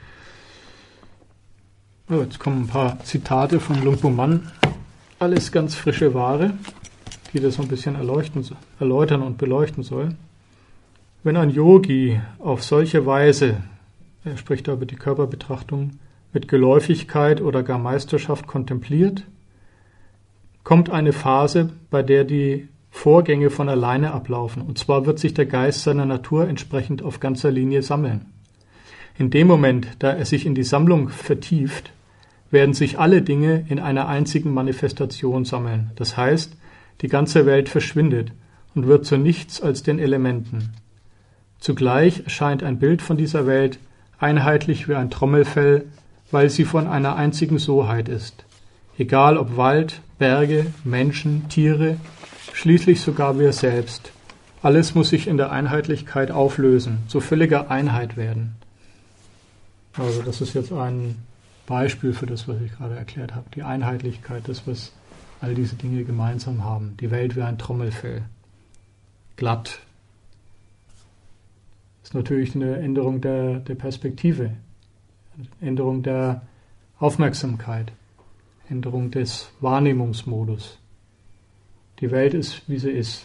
So, jetzt kommen ein paar Zitate von Luang Por Man. Alles ganz frische Ware, die das so ein bisschen erleuchten, erläutern und beleuchten soll. Wenn ein Yogi auf solche Weise, er spricht da über die Körperbetrachtung, mit Geläufigkeit oder gar Meisterschaft kontempliert, kommt eine Phase, bei der die Vorgänge von alleine ablaufen. Und zwar wird sich der Geist seiner Natur entsprechend auf ganzer Linie sammeln. In dem Moment, da er sich in die Sammlung vertieft, werden sich alle Dinge in einer einzigen Manifestation sammeln. Das heißt, die ganze Welt verschwindet und wird zu nichts als den Elementen. Zugleich erscheint ein Bild von dieser Welt einheitlich wie ein Trommelfell, weil sie von einer einzigen Soheit ist. Egal ob Wald, Berge, Menschen, Tiere, schließlich sogar wir selbst. Alles muss sich in der Einheitlichkeit auflösen, zu völliger Einheit werden. Also das ist jetzt ein Beispiel für das, was ich gerade erklärt habe. Die Einheitlichkeit, das, was all diese Dinge gemeinsam haben. Die Welt wie ein Trommelfell. Glatt. Das ist natürlich eine Änderung der, der Perspektive. Änderung der Aufmerksamkeit. Änderung des Wahrnehmungsmodus. Die Welt ist, wie sie ist.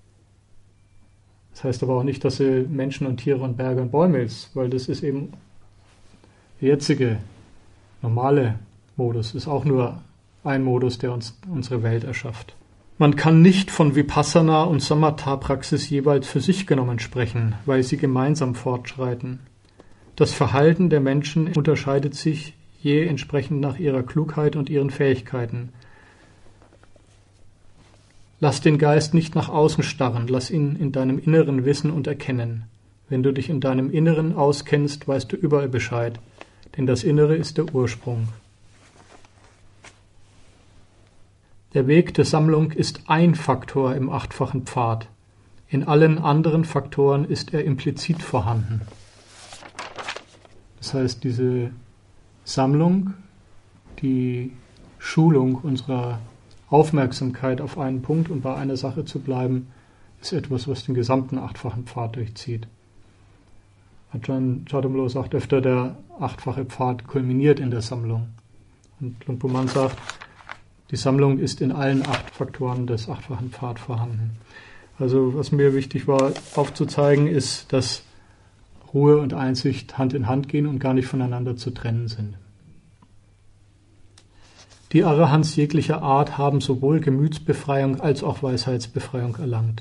Das heißt aber auch nicht, dass sie Menschen und Tiere und Berge und Bäume ist, weil das ist eben der jetzige, normale Modus, ist auch nur ein Modus, der uns unsere Welt erschafft. Man kann nicht von Vipassana und Samatha-Praxis jeweils für sich genommen sprechen, weil sie gemeinsam fortschreiten. Das Verhalten der Menschen unterscheidet sich je entsprechend nach ihrer Klugheit und ihren Fähigkeiten. Lass den Geist nicht nach außen starren, lass ihn in deinem Inneren wissen und erkennen. Wenn du dich in deinem Inneren auskennst, weißt du überall Bescheid, denn das Innere ist der Ursprung. Der Weg der Sammlung ist ein Faktor im achtfachen Pfad. In allen anderen Faktoren ist er implizit vorhanden. Das heißt, diese Sammlung, die Schulung unserer Aufmerksamkeit auf einen Punkt und bei einer Sache zu bleiben, ist etwas, was den gesamten achtfachen Pfad durchzieht. Ajahn Chadamlo sagt öfter, der achtfache Pfad kulminiert in der Sammlung. Und Luang Por Man sagt, die Sammlung ist in allen acht Faktoren des achtfachen Pfad vorhanden. Also was mir wichtig war aufzuzeigen, ist, dass Ruhe und Einsicht Hand in Hand gehen und gar nicht voneinander zu trennen sind. Die Arahants jeglicher Art haben sowohl Gemütsbefreiung als auch Weisheitsbefreiung erlangt.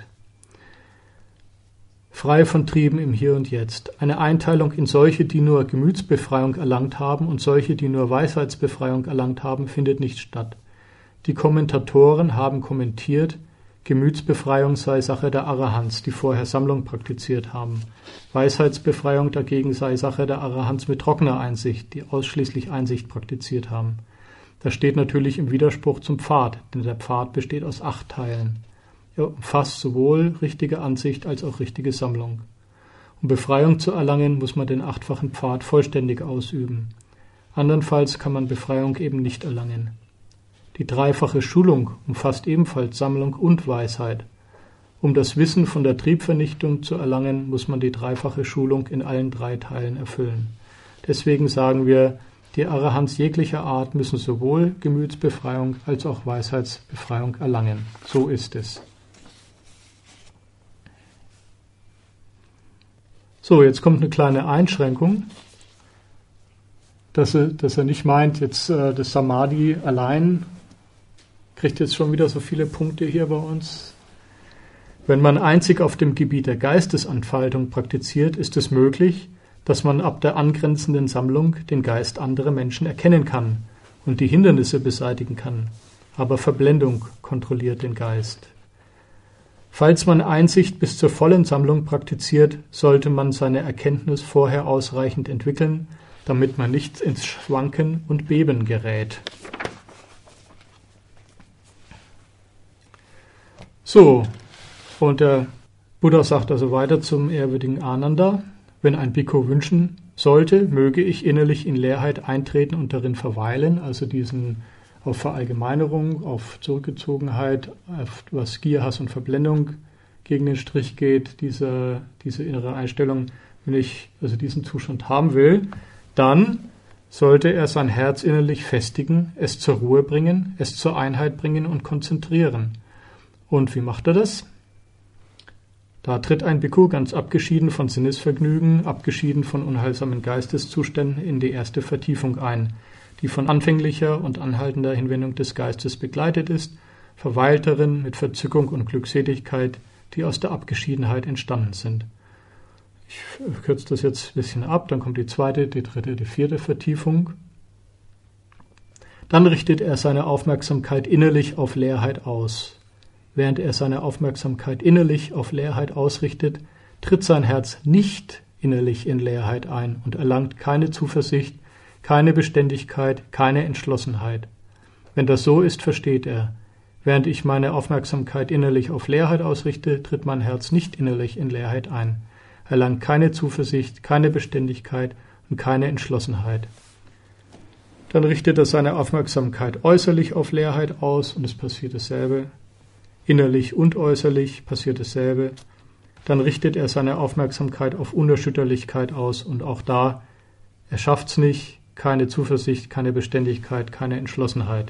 Frei von Trieben im Hier und Jetzt. Eine Einteilung in solche, die nur Gemütsbefreiung erlangt haben und solche, die nur Weisheitsbefreiung erlangt haben, findet nicht statt. Die Kommentatoren haben kommentiert, Gemütsbefreiung sei Sache der Arahants, die vorher Sammlung praktiziert haben. Weisheitsbefreiung dagegen sei Sache der Arahants mit trockener Einsicht, die ausschließlich Einsicht praktiziert haben. Das steht natürlich im Widerspruch zum Pfad, denn der Pfad besteht aus acht Teilen. Er umfasst sowohl richtige Ansicht als auch richtige Sammlung. Um Befreiung zu erlangen, muss man den achtfachen Pfad vollständig ausüben. Andernfalls kann man Befreiung eben nicht erlangen. Die dreifache Schulung umfasst ebenfalls Sammlung und Weisheit. Um das Wissen von der Triebvernichtung zu erlangen, muss man die dreifache Schulung in allen drei Teilen erfüllen. Deswegen sagen wir, die Arahants jeglicher Art müssen sowohl Gemütsbefreiung als auch Weisheitsbefreiung erlangen. So ist es. So, jetzt kommt eine kleine Einschränkung, dass er, dass er nicht meint, jetzt äh, das Samadhi allein kriegt jetzt schon wieder so viele Punkte hier bei uns. Wenn man einzig auf dem Gebiet der Geistesentfaltung praktiziert, ist es möglich, dass man ab der angrenzenden Sammlung den Geist anderer Menschen erkennen kann und die Hindernisse beseitigen kann. Aber Verblendung kontrolliert den Geist. Falls man Einsicht bis zur vollen Sammlung praktiziert, sollte man seine Erkenntnis vorher ausreichend entwickeln, damit man nicht ins Schwanken und Beben gerät. So, und der Buddha sagt also weiter zum ehrwürdigen Ananda: Wenn ein Bhikkhu wünschen sollte, möge ich innerlich in Leerheit eintreten und darin verweilen, also diesen auf Verallgemeinerung, auf Zurückgezogenheit, auf was Gier, Hass und Verblendung gegen den Strich geht, diese, diese innere Einstellung, wenn ich also diesen Zustand haben will, dann sollte er sein Herz innerlich festigen, es zur Ruhe bringen, es zur Einheit bringen und konzentrieren. Und wie macht er das? Da tritt ein Bhikkhu ganz abgeschieden von Sinnesvergnügen, abgeschieden von unheilsamen Geisteszuständen in die erste Vertiefung ein, die von anfänglicher und anhaltender Hinwendung des Geistes begleitet ist, verweilt darin mit Verzückung und Glückseligkeit, die aus der Abgeschiedenheit entstanden sind. Ich kürze das jetzt ein bisschen ab, dann kommt die zweite, die dritte, die vierte Vertiefung. Dann richtet er seine Aufmerksamkeit innerlich auf Leerheit aus. Während er seine Aufmerksamkeit innerlich auf Leerheit ausrichtet, tritt sein Herz nicht innerlich in Leerheit ein und erlangt keine Zuversicht, keine Beständigkeit, keine Entschlossenheit. Wenn das so ist, versteht er: Während ich meine Aufmerksamkeit innerlich auf Leerheit ausrichte, tritt mein Herz nicht innerlich in Leerheit ein, erlangt keine Zuversicht, keine Beständigkeit und keine Entschlossenheit. Dann richtet er seine Aufmerksamkeit äußerlich auf Leerheit aus und es passiert dasselbe. Innerlich und äußerlich passiert dasselbe. Dann richtet er seine Aufmerksamkeit auf Unerschütterlichkeit aus und auch da, er schafft es nicht, keine Zuversicht, keine Beständigkeit, keine Entschlossenheit.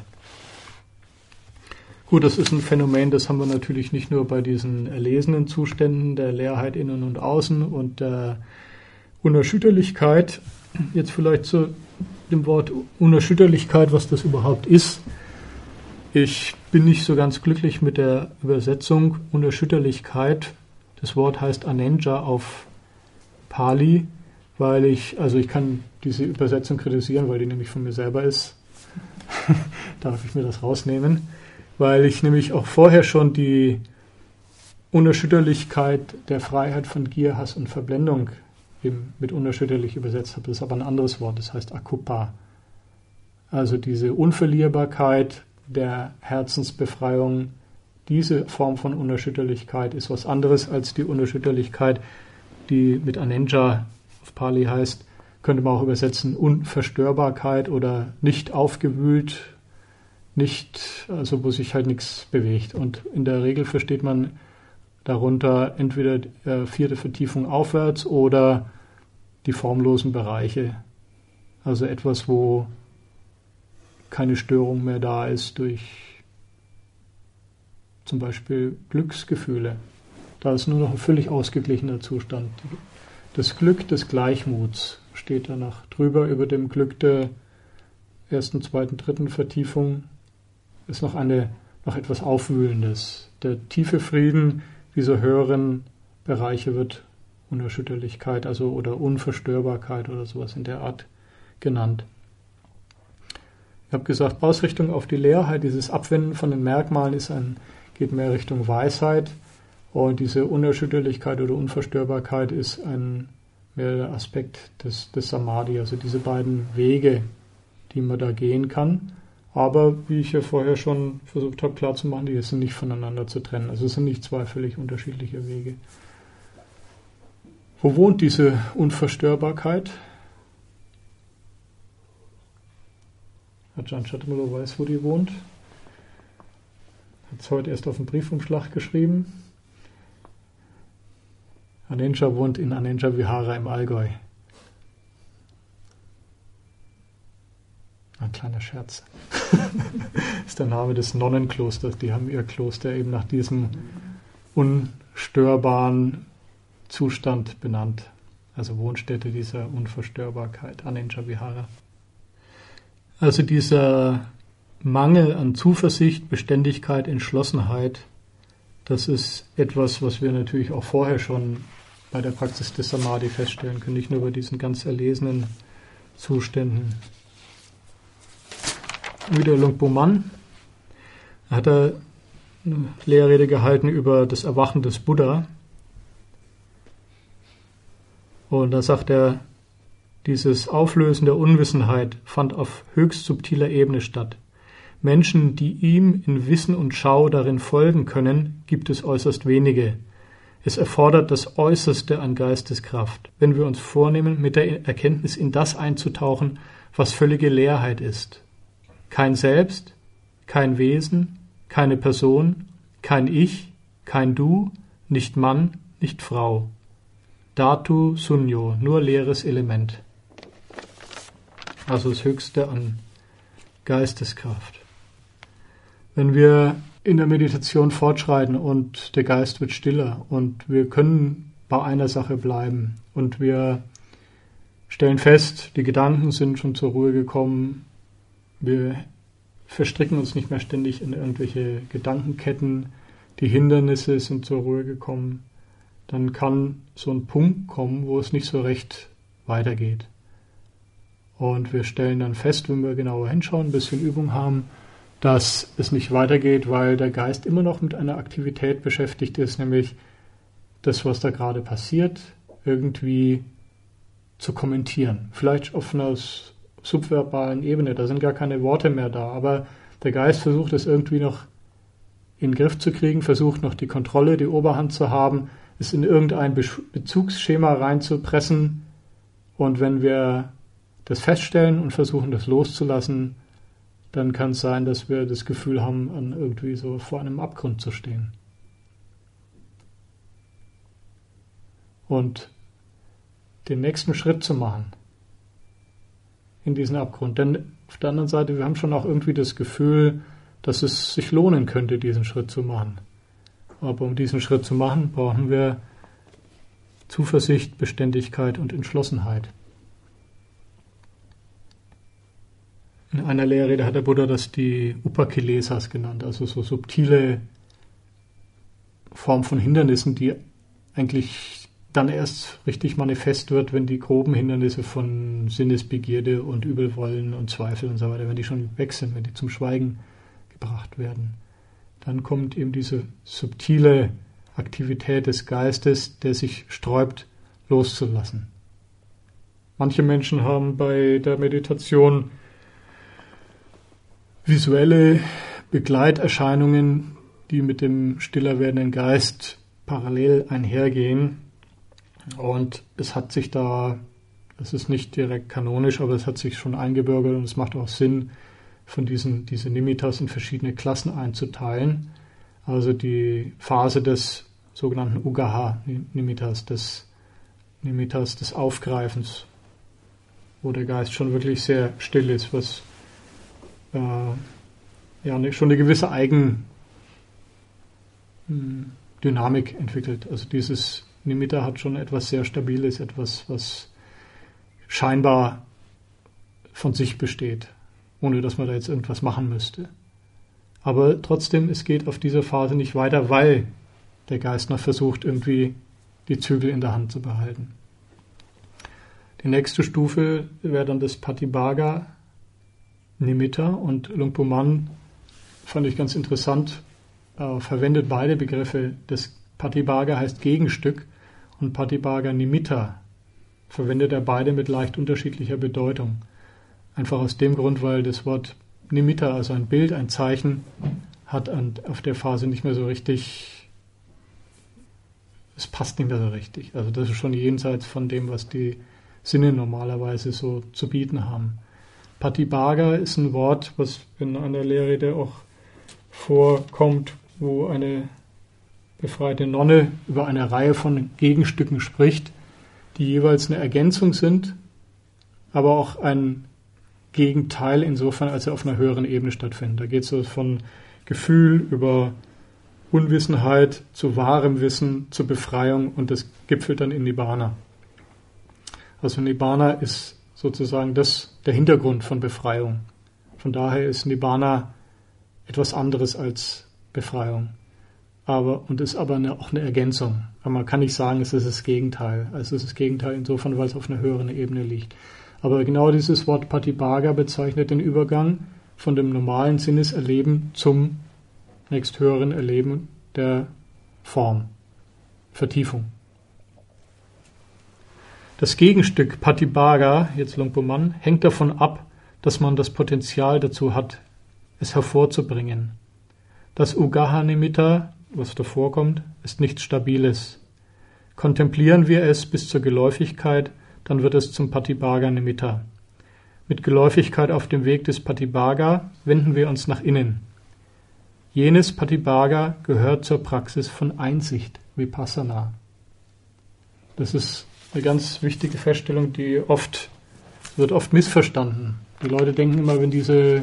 Gut, das ist ein Phänomen, das haben wir natürlich nicht nur bei diesen erlesenen Zuständen der Leerheit innen und außen und der Unerschütterlichkeit. Jetzt vielleicht zu dem Wort Unerschütterlichkeit, was das überhaupt ist. Ich bin nicht so ganz glücklich mit der Übersetzung Unerschütterlichkeit. Das Wort heißt Anenja auf Pali, weil ich, also ich kann diese Übersetzung kritisieren, weil die nämlich von mir selber ist. Darf ich mir das rausnehmen? Weil ich nämlich auch vorher schon die Unerschütterlichkeit der Freiheit von Gier, Hass und Verblendung eben mit unerschütterlich übersetzt habe. Das ist aber ein anderes Wort, das heißt Akupa. Also diese Unverlierbarkeit der Herzensbefreiung, diese Form von Unerschütterlichkeit ist was anderes als die Unerschütterlichkeit, die mit Anenja auf Pali heißt, könnte man auch übersetzen Unverstörbarkeit oder nicht aufgewühlt, nicht, also wo sich halt nichts bewegt. Und in der Regel versteht man darunter entweder äh, vierte Vertiefung aufwärts oder die formlosen Bereiche. Also etwas, wo keine Störung mehr da ist durch zum Beispiel Glücksgefühle. Da ist nur noch ein völlig ausgeglichener Zustand. Das Glück des Gleichmuts steht danach drüber über dem Glück der ersten, zweiten, dritten Vertiefung. Ist noch eine, noch etwas Aufwühlendes. Der tiefe Frieden dieser höheren Bereiche wird Unerschütterlichkeit, also oder Unverstörbarkeit oder sowas in der Art genannt. Ich habe gesagt, Ausrichtung auf die Leerheit, dieses Abwenden von den Merkmalen ist ein, geht mehr Richtung Weisheit und diese Unerschütterlichkeit oder Unverstörbarkeit ist ein mehr der Aspekt des, des Samadhi, also diese beiden Wege, die man da gehen kann. Aber wie ich ja vorher schon versucht habe klarzumachen, die sind nicht voneinander zu trennen. Also es sind nicht zwei völlig unterschiedliche Wege. Wo wohnt diese Unverstörbarkeit? Ajahn Chhatamalo weiß, wo die wohnt. Hat es heute erst auf dem Briefumschlag geschrieben. Anenja wohnt in Anenja Vihara im Allgäu. Ein kleiner Scherz. Das ist der Name des Nonnenklosters. Die haben ihr Kloster eben nach diesem unstörbaren Zustand benannt. Also Wohnstätte dieser Unverstörbarkeit, Anenja Vihara. Also dieser Mangel an Zuversicht, Beständigkeit, Entschlossenheit, das ist etwas, was wir natürlich auch vorher schon bei der Praxis des Samadhi feststellen können, nicht nur bei diesen ganz erlesenen Zuständen. Wieder Lungpo Man hat er eine Lehrrede gehalten über das Erwachen des Buddha. Und da sagt er, dieses Auflösen der Unwissenheit fand auf höchst subtiler Ebene statt. Menschen, die ihm in Wissen und Schau darin folgen können, gibt es äußerst wenige. Es erfordert das Äußerste an Geisteskraft, wenn wir uns vornehmen, mit der Erkenntnis in das einzutauchen, was völlige Leerheit ist. Kein Selbst, kein Wesen, keine Person, kein Ich, kein Du, nicht Mann, nicht Frau. Dhatu Sunyo, nur leeres Element. Also das Höchste an Geisteskraft. Wenn wir in der Meditation fortschreiten und der Geist wird stiller und wir können bei einer Sache bleiben und wir stellen fest, die Gedanken sind schon zur Ruhe gekommen, wir verstricken uns nicht mehr ständig in irgendwelche Gedankenketten, die Hindernisse sind zur Ruhe gekommen, dann kann so ein Punkt kommen, wo es nicht so recht weitergeht. Und wir stellen dann fest, wenn wir genauer hinschauen, ein bisschen Übung haben, dass es nicht weitergeht, weil der Geist immer noch mit einer Aktivität beschäftigt ist, nämlich das, was da gerade passiert, irgendwie zu kommentieren. Vielleicht auf einer subverbalen Ebene, da sind gar keine Worte mehr da, aber der Geist versucht es irgendwie noch in den Griff zu kriegen, versucht noch die Kontrolle, die Oberhand zu haben, es in irgendein Bezugsschema reinzupressen, und wenn wir das feststellen und versuchen, das loszulassen, dann kann es sein, dass wir das Gefühl haben, an irgendwie so vor einem Abgrund zu stehen. Und den nächsten Schritt zu machen in diesen Abgrund. Denn auf der anderen Seite, wir haben schon auch irgendwie das Gefühl, dass es sich lohnen könnte, diesen Schritt zu machen. Aber um diesen Schritt zu machen, brauchen wir Zuversicht, Beständigkeit und Entschlossenheit. In einer Lehrrede hat der Buddha das die Upakilesas genannt, also so subtile Form von Hindernissen, die eigentlich dann erst richtig manifest wird, wenn die groben Hindernisse von Sinnesbegierde und Übelwollen und Zweifel und so weiter, wenn die schon weg sind, wenn die zum Schweigen gebracht werden. Dann kommt eben diese subtile Aktivität des Geistes, der sich sträubt, loszulassen. Manche Menschen haben bei der Meditation visuelle Begleiterscheinungen, die mit dem stiller werdenden Geist parallel einhergehen. Und es hat sich da, das ist nicht direkt kanonisch, aber es hat sich schon eingebürgert und es macht auch Sinn, von diesen diese Nimittas in verschiedene Klassen einzuteilen. Also die Phase des sogenannten Ugaha-Nimittas, des Nimittas des Aufgreifens, wo der Geist schon wirklich sehr still ist, was äh, ja schon eine gewisse Eigendynamik entwickelt. Also dieses Nimitta hat schon etwas sehr Stabiles, etwas, was scheinbar von sich besteht, ohne dass man da jetzt irgendwas machen müsste. Aber trotzdem, es geht auf dieser Phase nicht weiter, weil der Geist noch versucht, irgendwie die Zügel in der Hand zu behalten. Die nächste Stufe wäre dann das Patibhaga Nimitta, und Lungpo Man, fand ich ganz interessant, äh, verwendet beide Begriffe. Das Patibhaga heißt Gegenstück und Patibhaga Nimitta verwendet er beide mit leicht unterschiedlicher Bedeutung. Einfach aus dem Grund, weil das Wort Nimitta, also ein Bild, ein Zeichen, hat auf der Phase nicht mehr so richtig, es passt nicht mehr so richtig. Also das ist schon jenseits von dem, was die Sinne normalerweise so zu bieten haben. Patibhaga ist ein Wort, was in einer Lehrrede auch vorkommt, wo eine befreite Nonne über eine Reihe von Gegenstücken spricht, die jeweils eine Ergänzung sind, aber auch ein Gegenteil insofern, als sie auf einer höheren Ebene stattfinden. Da geht es so von Gefühl über Unwissenheit zu wahrem Wissen, zur Befreiung, und das gipfelt dann in Nibbana. Also Nibbana ist sozusagen das, der Hintergrund von Befreiung. Von daher ist Nibbana etwas anderes als Befreiung. Aber, und ist aber eine, auch eine Ergänzung. Aber man kann nicht sagen, es ist das Gegenteil. Also es ist das Gegenteil insofern, weil es auf einer höheren Ebene liegt. Aber genau dieses Wort Patibhaga bezeichnet den Übergang von dem normalen Sinneserleben zum nächsthöheren Erleben der Form, Vertiefung. Das Gegenstück Patibhaga, jetzt Lungpo-Man, hängt davon ab, dass man das Potenzial dazu hat, es hervorzubringen. Das Ugaha-Nimitta, was davor kommt, ist nichts Stabiles. Kontemplieren wir es bis zur Geläufigkeit, dann wird es zum Patibhaga-Nimitta. Mit Geläufigkeit auf dem Weg des Patibhaga wenden wir uns nach innen. Jenes Patibhaga gehört zur Praxis von Einsicht, Vipassana. Das ist eine ganz wichtige Feststellung, die oft, wird oft missverstanden. Die Leute denken immer, wenn diese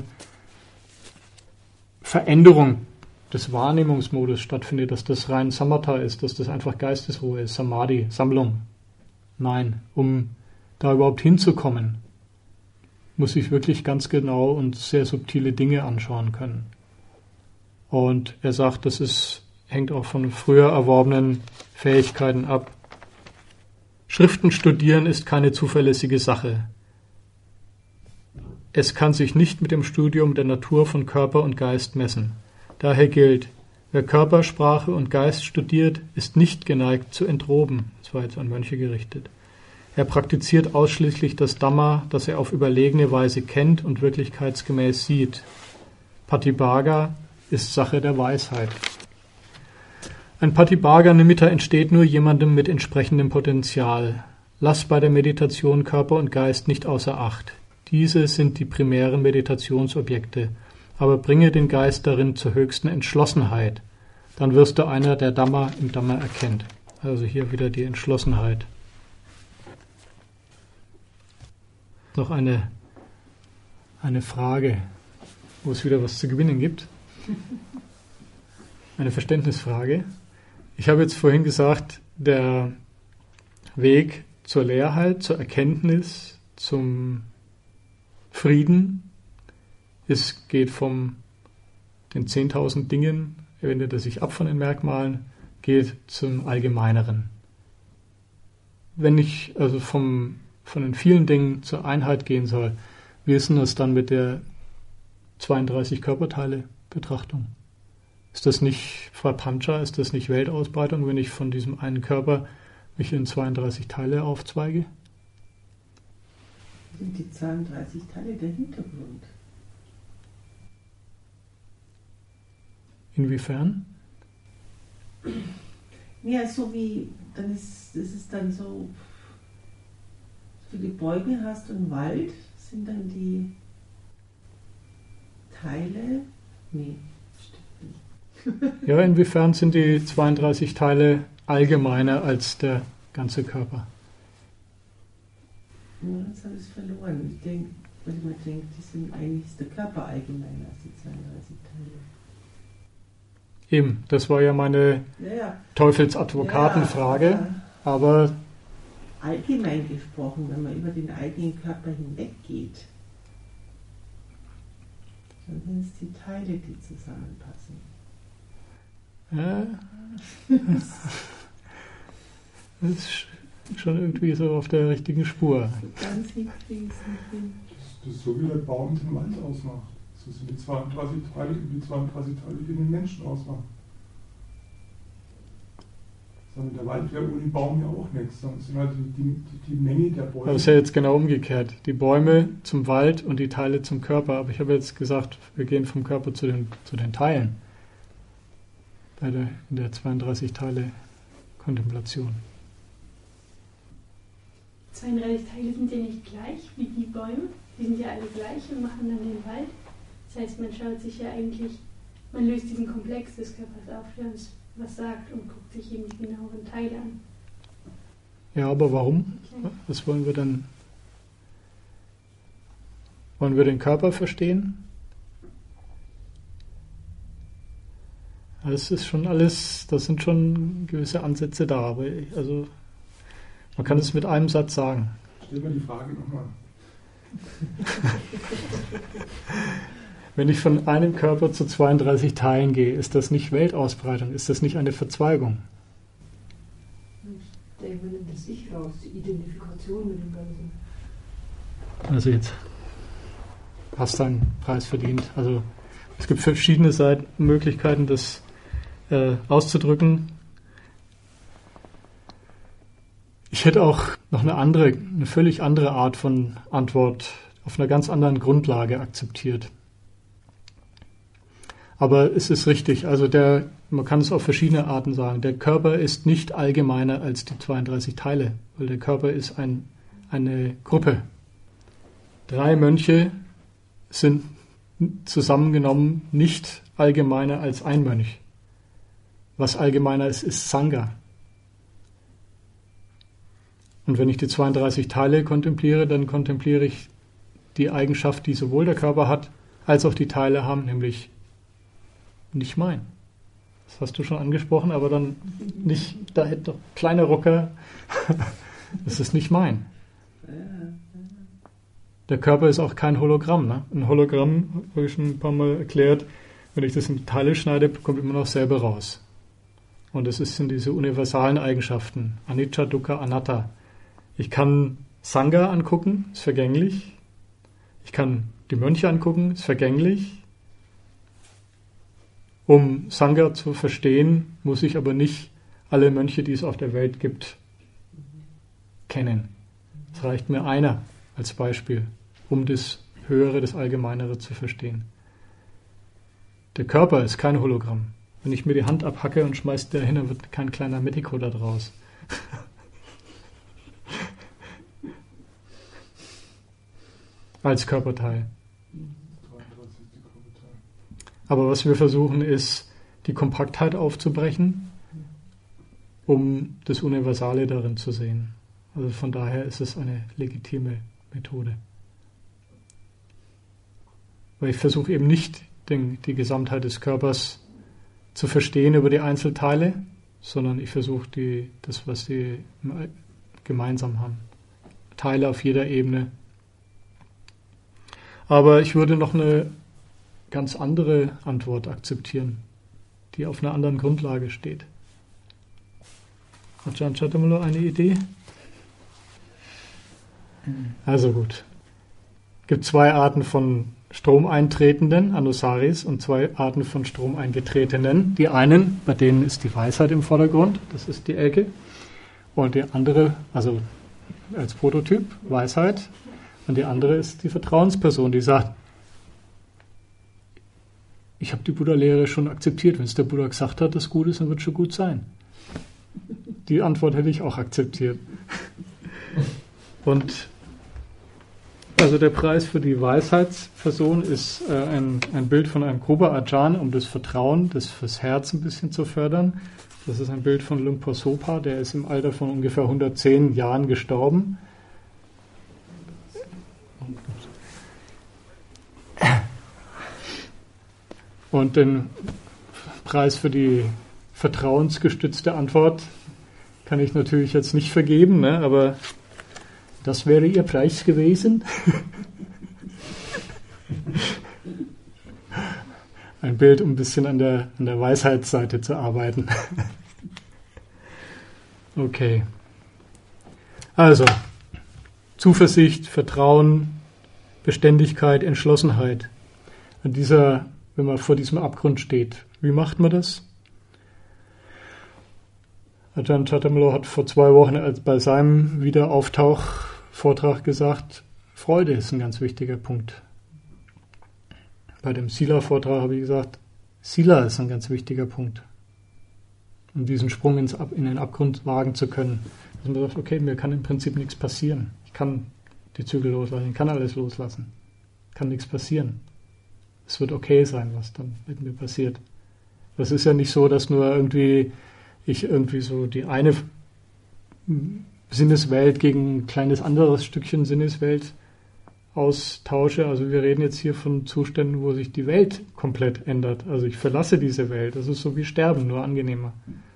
Veränderung des Wahrnehmungsmodus stattfindet, dass das rein Samatha ist, dass das einfach Geistesruhe ist, Samadhi, Sammlung. Nein, um da überhaupt hinzukommen, muss ich wirklich ganz genau und sehr subtile Dinge anschauen können. Und er sagt, das ist, hängt auch von früher erworbenen Fähigkeiten ab. Schriften studieren ist keine zuverlässige Sache. Es kann sich nicht mit dem Studium der Natur von Körper und Geist messen. Daher gilt, wer Körper, Sprache und Geist studiert, ist nicht geneigt zu entroben. Das war jetzt an Mönche gerichtet. Er praktiziert ausschließlich das Dhamma, das er auf überlegene Weise kennt und wirklichkeitsgemäß sieht. Patibhaga ist Sache der Weisheit. Ein Patibhaga-Nimitta entsteht nur jemandem mit entsprechendem Potenzial. Lass bei der Meditation Körper und Geist nicht außer Acht. Diese sind die primären Meditationsobjekte, aber bringe den Geist darin zur höchsten Entschlossenheit. Dann wirst du einer, der Dhamma im Dhamma erkennt. Also hier wieder die Entschlossenheit. Noch eine, eine Frage, wo es wieder was zu gewinnen gibt. Eine Verständnisfrage. Ich habe jetzt vorhin gesagt, der Weg zur Leerheit, zur Erkenntnis, zum Frieden, es geht von den zehntausend Dingen, wendet er sich ab von den Merkmalen, geht zum Allgemeineren. Wenn ich also vom, von den vielen Dingen zur Einheit gehen soll, wie ist denn das dann mit der zweiunddreißig Körperteile Betrachtung? Ist das nicht Prapancha, ist das nicht Weltausbreitung, wenn ich von diesem einen Körper mich in zweiunddreißig Teile aufzweige? Sind die zweiunddreißig Teile der Hintergrund? Inwiefern? Ja, so wie, dann ist, das ist dann so, für die Bäume hast du einen Wald, sind dann die Teile, nee, stimmt nicht. Ja, inwiefern sind die zweiunddreißig Teile allgemeiner als der ganze Körper? Ja, jetzt habe ich es verloren. Ich denke, weil man denkt, die sind eigentlich ist der Körper allgemeiner als die zweiunddreißig Teile. Eben, das war ja meine Ja, ja. Teufelsadvokatenfrage, Ja, ja. aber Allgemein gesprochen, wenn man über den eigenen Körper hinweggeht, dann sind es die Teile, die zusammenpassen. ja, das ist schon irgendwie so auf der richtigen Spur. So ganz hinkriegen sie nicht hin. Das ist so, wie der Baum den Wald ausmacht. Das sind die zweiunddreißig Teile, die zweiunddreißig Teile, die den Menschen ausmachen. Sondern der Wald wäre ohne Baum ja auch nichts. Dann sind halt die, die, die Menge der Bäume. Das ist ja jetzt genau umgekehrt. Die Bäume zum Wald und die Teile zum Körper. Aber ich habe jetzt gesagt, wir gehen vom Körper zu den, zu den Teilen. Bei der, in der zweiunddreißig Teile Kontemplation. zweiunddreißig Teile sind ja nicht gleich wie die Bäume. Die sind ja alle gleich und machen dann den Wald. Das heißt, man schaut sich ja eigentlich, man löst diesen Komplex des Körpers auf, der uns was sagt und guckt sich eben die genaueren Teile an. Ja, aber warum? Okay. Was wollen wir dann? Wollen wir den Körper verstehen? Das ist schon alles, das sind schon gewisse Ansätze da, aber ich, also man kann es mit einem Satz sagen. Stell mal die Frage nochmal. Wenn ich von einem Körper zu zweiunddreißig Teilen gehe, ist das nicht Weltausbreitung? Ist das nicht eine Verzweigung? Ich denke, man nimmt das Ich raus, die Identifikation mit dem Ganzen. Also jetzt hast du einen Preis verdient. Also es gibt verschiedene Seiten, Möglichkeiten, das äh, auszudrücken. Ich hätte auch noch eine andere, eine völlig andere Art von Antwort auf einer ganz anderen Grundlage akzeptiert. Aber es ist richtig, also der, man kann es auf verschiedene Arten sagen. Der Körper ist nicht allgemeiner als die zweiunddreißig Teile, weil der Körper ist ein, eine Gruppe. Drei Mönche sind zusammengenommen nicht allgemeiner als ein Mönch. Was allgemeiner ist, ist Sangha. Und wenn ich die zweiunddreißig Teile kontempliere, dann kontempliere ich die Eigenschaft, die sowohl der Körper hat, als auch die Teile haben, nämlich nicht mein. Das hast du schon angesprochen, aber dann nicht, da hätte doch kleiner Rucker, das ist nicht mein. Der Körper ist auch kein Hologramm. Ne? Ein Hologramm, habe ich schon ein paar Mal erklärt, wenn ich das in Teile schneide, kommt immer noch selber raus. Und es sind diese universalen Eigenschaften. Anicca, Dukkha, Anatta. Ich kann Sangha angucken, ist vergänglich. Ich kann die Mönche angucken, ist vergänglich. Um Sangha zu verstehen, muss ich aber nicht alle Mönche, die es auf der Welt gibt, kennen. Es reicht mir einer als Beispiel, um das Höhere, das Allgemeinere zu verstehen. Der Körper ist kein Hologramm. Wenn ich mir die Hand abhacke und schmeiße da hin, dann wird kein kleiner Metiko da draus. Als Körperteil. Aber was wir versuchen, ist, die Kompaktheit aufzubrechen, um das Universale darin zu sehen. Also von daher ist es eine legitime Methode. Weil ich versuche eben nicht, den, die Gesamtheit des Körpers zu verstehen über die Einzelteile, sondern ich versuche, die, das, was sie gemeinsam haben. Teile auf jeder Ebene. Aber ich würde noch eine ganz andere Antwort akzeptieren, die auf einer anderen Grundlage steht. Hat Ajahn Chittamalo eine Idee? Also gut. Es gibt zwei Arten von Stromeintretenden, Anusaris, und zwei Arten von Stromeingetretenen. Die einen, bei denen ist die Weisheit im Vordergrund, das ist die Elke. Und die andere, also als Prototyp, Weisheit. Und die andere ist die Vertrauensperson, die sagt, ich habe die Buddha-Lehre schon akzeptiert. Wenn es der Buddha gesagt hat, dass gut ist, dann wird es schon gut sein. Die Antwort hätte ich auch akzeptiert. Und also der Preis für die Weisheitsperson ist äh, ein, ein Bild von einem Koba Ajahn, um das Vertrauen, das fürs Herz ein bisschen zu fördern. Das ist ein Bild von Lumpur Sopa, der ist im Alter von ungefähr hundertzehn Jahren gestorben. Und den Preis für die vertrauensgestützte Antwort kann ich natürlich jetzt nicht vergeben, ne? Aber das wäre Ihr Preis gewesen. Ein Bild, um ein bisschen an der, an der Weisheitsseite zu arbeiten. Okay. Also, Zuversicht, Vertrauen, Beständigkeit, Entschlossenheit. An dieser, wenn man vor diesem Abgrund steht, wie macht man das? Ajahn Chittamalo hat vor zwei Wochen bei seinem Wiederauftauch-Vortrag gesagt, Freude ist ein ganz wichtiger Punkt. Bei dem Sila-Vortrag habe ich gesagt, Sila ist ein ganz wichtiger Punkt, um diesen Sprung ins Ab- in den Abgrund wagen zu können. Dass man sagt, okay, mir kann im Prinzip nichts passieren. Ich kann die Zügel loslassen, ich kann alles loslassen. Kann nichts passieren. Es wird okay sein, was dann mit mir passiert. Das ist ja nicht so, dass nur irgendwie ich irgendwie so die eine Sinneswelt gegen ein kleines anderes Stückchen Sinneswelt austausche. Also wir reden jetzt hier von Zuständen, wo sich die Welt komplett ändert. Also ich verlasse diese Welt. Das ist so wie Sterben, nur angenehmer.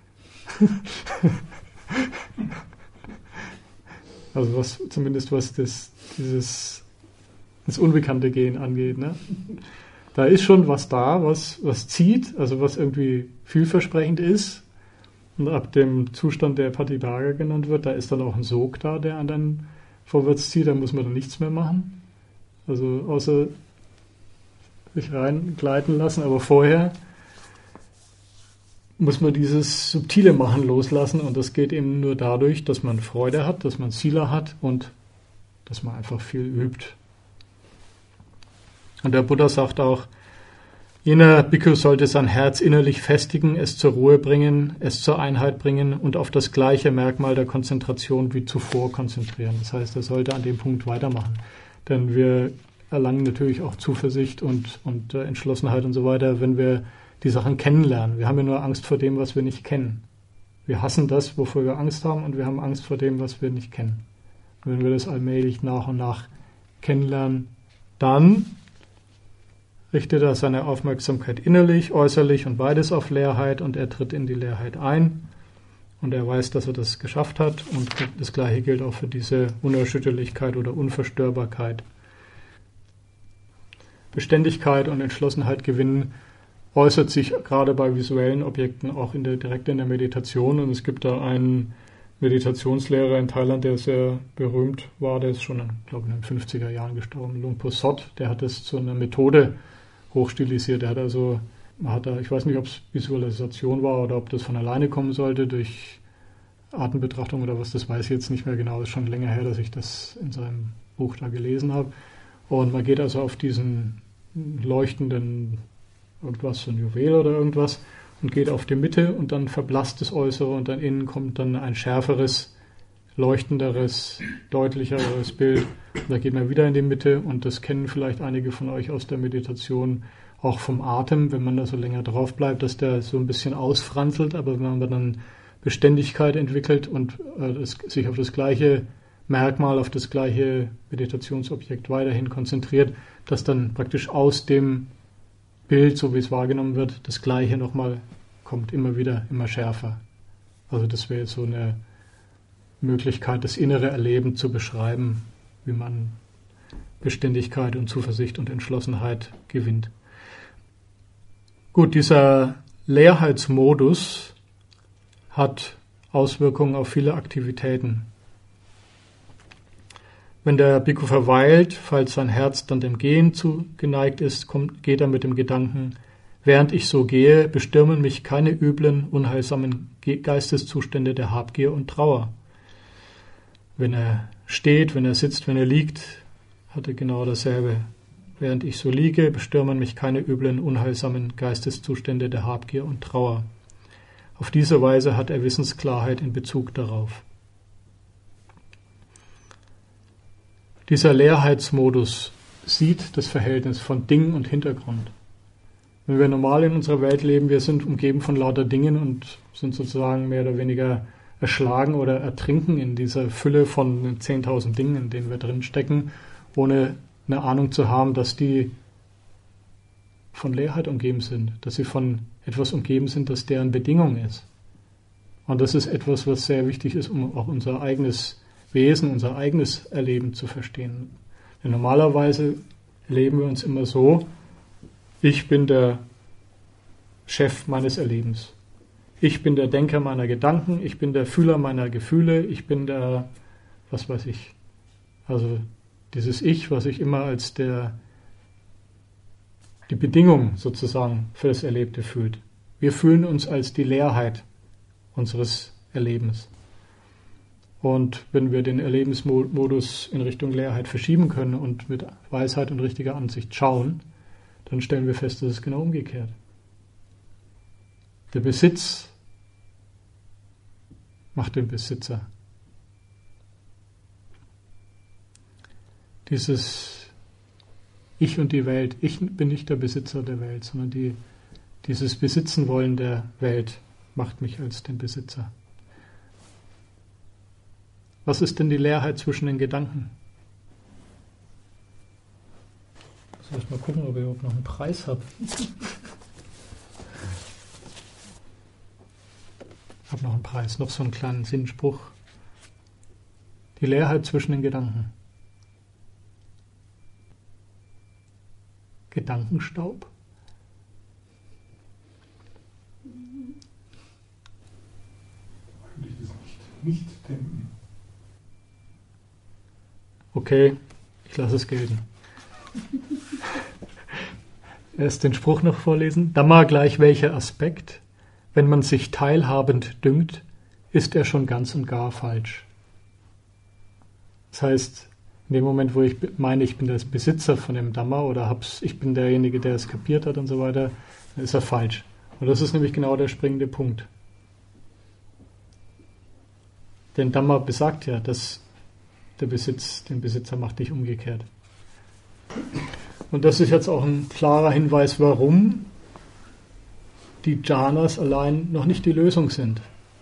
Also was, zumindest was das, dieses, das Unbekannte gehen angeht. Ne? Da ist schon was da, was, was zieht, also was irgendwie vielversprechend ist. Und ab dem Zustand, der Patibhaga genannt wird, da ist dann auch ein Sog da, der an dann vorwärts zieht, da muss man dann nichts mehr machen. Also außer sich reingleiten lassen, aber vorher muss man dieses subtile Machen loslassen und das geht eben nur dadurch, dass man Freude hat, dass man Ziele hat und dass man einfach viel übt. Und der Buddha sagt auch, jener Bhikkhu sollte sein Herz innerlich festigen, es zur Ruhe bringen, es zur Einheit bringen und auf das gleiche Merkmal der Konzentration wie zuvor konzentrieren. Das heißt, er sollte an dem Punkt weitermachen. Denn wir erlangen natürlich auch Zuversicht und, und äh, Entschlossenheit und so weiter, wenn wir die Sachen kennenlernen. Wir haben ja nur Angst vor dem, was wir nicht kennen. Wir hassen das, wovor wir Angst haben, und wir haben Angst vor dem, was wir nicht kennen. Und wenn wir das allmählich nach und nach kennenlernen, dann richtet er seine Aufmerksamkeit innerlich, äußerlich und beides auf Leerheit und er tritt in die Leerheit ein und er weiß, dass er das geschafft hat und das Gleiche gilt auch für diese Unerschütterlichkeit oder Unverstörbarkeit. Beständigkeit und Entschlossenheit gewinnen äußert sich gerade bei visuellen Objekten auch in der, direkt in der Meditation und es gibt da einen Meditationslehrer in Thailand, der sehr berühmt war, der ist schon, glaube ich, in den fünfziger Jahren gestorben, Luang Por Sot, der hat es zu einer Methode hochstilisiert. Er hat also, hat da, ich weiß nicht, ob es Visualisation war oder ob das von alleine kommen sollte durch Atembetrachtung oder was, das weiß ich jetzt nicht mehr genau. Das ist schon länger her, dass ich das in seinem Buch da gelesen habe. Und man geht also auf diesen leuchtenden irgendwas, so ein Juwel oder irgendwas, und geht auf die Mitte und dann verblasst das Äußere und dann innen kommt dann ein schärferes, leuchtenderes, deutlicheres Bild. Und da geht man wieder in die Mitte und das kennen vielleicht einige von euch aus der Meditation auch vom Atem, wenn man da so länger drauf bleibt, dass der so ein bisschen ausfranzelt, aber wenn man dann Beständigkeit entwickelt und äh, das, sich auf das gleiche Merkmal, auf das gleiche Meditationsobjekt weiterhin konzentriert, dass dann praktisch aus dem Bild, so wie es wahrgenommen wird, das Gleiche nochmal kommt, immer wieder, immer schärfer. Also das wäre jetzt so eine Möglichkeit, das innere Erleben zu beschreiben, wie man Beständigkeit und Zuversicht und Entschlossenheit gewinnt. Gut, dieser Leerheitsmodus hat Auswirkungen auf viele Aktivitäten. Wenn der Bhikkhu verweilt, falls sein Herz dann dem Gehen zugeneigt ist, kommt, geht er mit dem Gedanken, während ich so gehe, bestürmen mich keine üblen, unheilsamen Geisteszustände der Habgier und Trauer. Wenn er steht, wenn er sitzt, wenn er liegt, hat er genau dasselbe. Während ich so liege, bestürmen mich keine üblen, unheilsamen Geisteszustände der Habgier und Trauer. Auf diese Weise hat er Wissensklarheit in Bezug darauf. Dieser Leerheitsmodus sieht das Verhältnis von Ding und Hintergrund. Wenn wir normal in unserer Welt leben, wir sind umgeben von lauter Dingen und sind sozusagen mehr oder weniger erschlagen oder ertrinken in dieser Fülle von zehntausend Dingen, in denen wir drin stecken, ohne eine Ahnung zu haben, dass die von Leerheit umgeben sind, dass sie von etwas umgeben sind, das deren Bedingung ist. Und das ist etwas, was sehr wichtig ist, um auch unser eigenes Wesen, unser eigenes Erleben zu verstehen. Denn normalerweise erleben wir uns immer so, ich bin der Chef meines Erlebens. Ich bin der Denker meiner Gedanken, ich bin der Fühler meiner Gefühle, ich bin der, was weiß ich, also dieses Ich, was sich immer als der, die Bedingung sozusagen für das Erlebte fühlt. Wir fühlen uns als die Leerheit unseres Erlebens. Und wenn wir den Erlebensmodus in Richtung Leerheit verschieben können und mit Weisheit und richtiger Ansicht schauen, dann stellen wir fest, dass es genau umgekehrt. Der Besitz macht den Besitzer. Dieses Ich und die Welt. Ich bin nicht der Besitzer der Welt, sondern die Dieses Besitzen wollen der Welt macht mich als den Besitzer. Was ist denn die Leerheit zwischen den Gedanken? Soll ich mal gucken, ob ich überhaupt noch einen Preis habe? Ich habe noch einen Preis, noch so einen kleinen Sinnspruch. Die Leerheit zwischen den Gedanken. Gedankenstaub? Eigentlich ist nicht, nicht denken. Okay, ich lasse es gelten. Erst den Spruch noch vorlesen. Dhamma gleich welcher Aspekt, wenn man sich teilhabend dünkt, ist er schon ganz und gar falsch. Das heißt, in dem Moment, wo ich meine, ich bin der Besitzer von dem Dhamma oder hab's, ich bin derjenige, der es kapiert hat und so weiter, dann ist er falsch. Und das ist nämlich genau der springende Punkt. Denn Dhamma besagt ja, dass der Besitz den Besitzer macht, nicht umgekehrt. Und das ist jetzt auch ein klarer Hinweis, warum die Jhanas allein noch nicht die Lösung sind.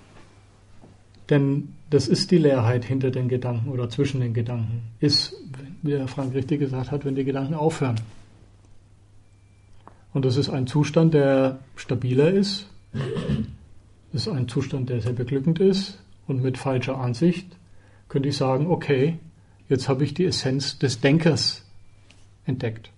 Denn das ist die Leerheit hinter den Gedanken oder zwischen den Gedanken. Ist, wie der Frank richtig gesagt hat, wenn die Gedanken aufhören. Und das ist ein Zustand, der stabiler ist. Das ist ein Zustand, der sehr beglückend ist. Und mit falscher Ansicht könnte ich sagen, okay, jetzt habe ich die Essenz des Denkers entdeckt.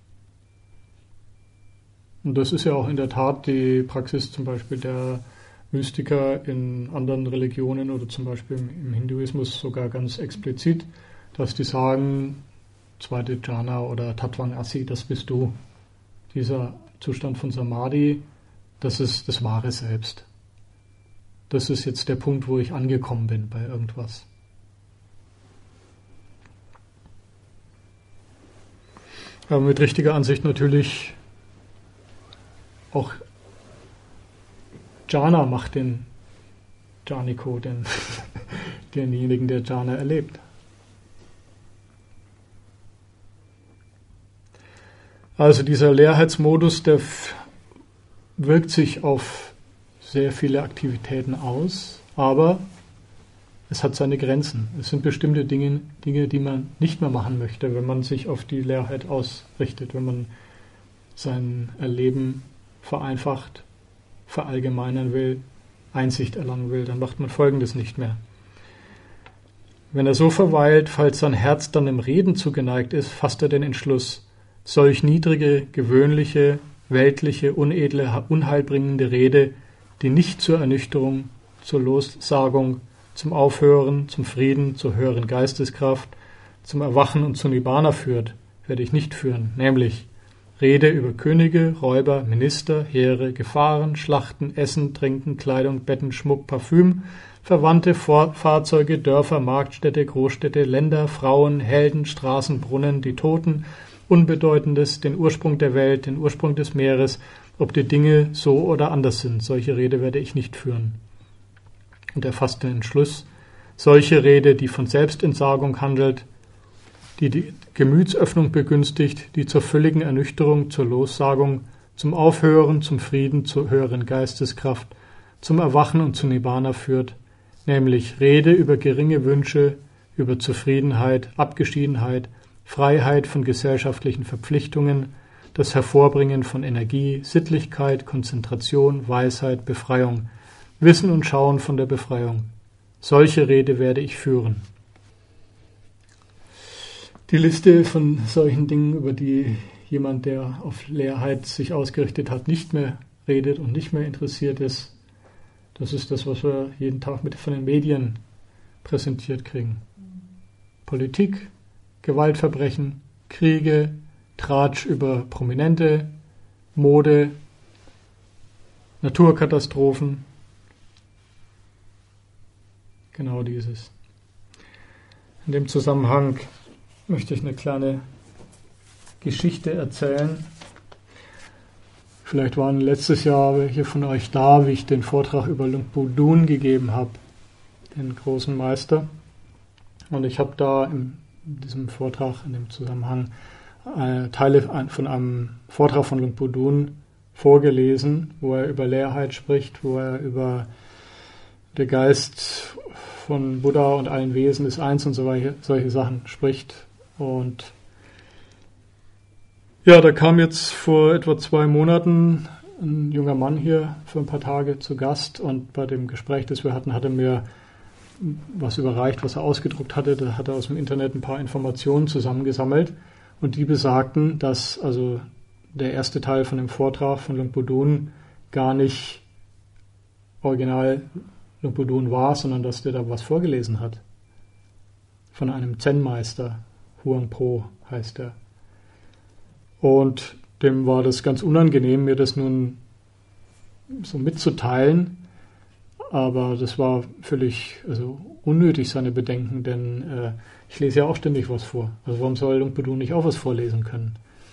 Und das ist ja auch in der Tat die Praxis zum Beispiel der Mystiker in anderen Religionen oder zum Beispiel im Hinduismus sogar ganz explizit, dass die sagen, zweite Jhana oder Tattvang-Asi, das bist du. Dieser Zustand von Samadhi, das ist das wahre Selbst. Das ist jetzt der Punkt, wo ich angekommen bin bei irgendwas. Aber mit richtiger Ansicht natürlich auch Jhana macht den Jhaniko, den, denjenigen, der Jhana erlebt. Also dieser Leerheitsmodus, der f- wirkt sich auf sehr viele Aktivitäten aus, aber es hat seine Grenzen. Es sind bestimmte Dinge, Dinge, die man nicht mehr machen möchte, wenn man sich auf die Leerheit ausrichtet, wenn man sein Erleben vereinfacht, verallgemeinern will, Einsicht erlangen will, dann macht man Folgendes nicht mehr. Wenn er so verweilt, falls sein Herz dann im Reden zugeneigt ist, fasst er den Entschluss, solch niedrige, gewöhnliche, weltliche, unedle, unheilbringende Rede, die nicht zur Ernüchterung, zur Lossagung, zum Aufhören, zum Frieden, zur höheren Geisteskraft, zum Erwachen und zu Nibbana führt, werde ich nicht führen, nämlich Rede über Könige, Räuber, Minister, Heere, Gefahren, Schlachten, Essen, Trinken, Kleidung, Betten, Schmuck, Parfüm, Verwandte, Vor- Fahrzeuge, Dörfer, Marktstädte, Großstädte, Länder, Frauen, Helden, Straßen, Brunnen, die Toten, Unbedeutendes, den Ursprung der Welt, den Ursprung des Meeres, ob die Dinge so oder anders sind. Solche Rede werde ich nicht führen. Und er fasst den Entschluss, solche Rede, die von Selbstentsagung handelt, die die Gemütsöffnung begünstigt, die zur völligen Ernüchterung, zur Lossagung, zum Aufhören, zum Frieden, zur höheren Geisteskraft, zum Erwachen und zu Nibbana führt, nämlich Rede über geringe Wünsche, über Zufriedenheit, Abgeschiedenheit, Freiheit von gesellschaftlichen Verpflichtungen, das Hervorbringen von Energie, Sittlichkeit, Konzentration, Weisheit, Befreiung, Wissen und Schauen von der Befreiung. Solche Rede werde ich führen. Die Liste von solchen Dingen, über die jemand, der auf Leerheit sich ausgerichtet hat, nicht mehr redet und nicht mehr interessiert ist, das ist das, was wir jeden Tag mit von den Medien präsentiert kriegen. Politik, Gewaltverbrechen, Kriege, Tratsch über Prominente, Mode, Naturkatastrophen. Genau dieses. In dem Zusammenhang möchte ich eine kleine Geschichte erzählen. Vielleicht waren letztes Jahr welche von euch da, wie ich den Vortrag über Lungpo Dun gegeben habe, den großen Meister. Und ich habe da in diesem Vortrag, in dem Zusammenhang, äh, Teile von einem Vortrag von Lungpo Dun vorgelesen, wo er über Leerheit spricht, wo er über der Geist von Buddha und allen Wesen ist eins und so weiter, solche Sachen spricht. Und ja, da kam jetzt vor etwa zwei Monaten ein junger Mann hier für ein paar Tage zu Gast, und bei dem Gespräch, das wir hatten, hat er mir was überreicht, was er ausgedruckt hatte. Da hat er aus dem Internet ein paar Informationen zusammengesammelt, und die besagten, dass also der erste Teil von dem Vortrag von Luang Pu Dun gar nicht original Luang Pu Dun war, sondern dass der da was vorgelesen hat. Von einem Zen-Meister, Huang Po heißt er. Und dem war das ganz unangenehm, mir das nun so mitzuteilen, aber das war völlig also unnötig, seine Bedenken, denn äh, ich lese ja auch ständig was vor. Also warum soll Luang Pu Dun nicht auch was vorlesen können?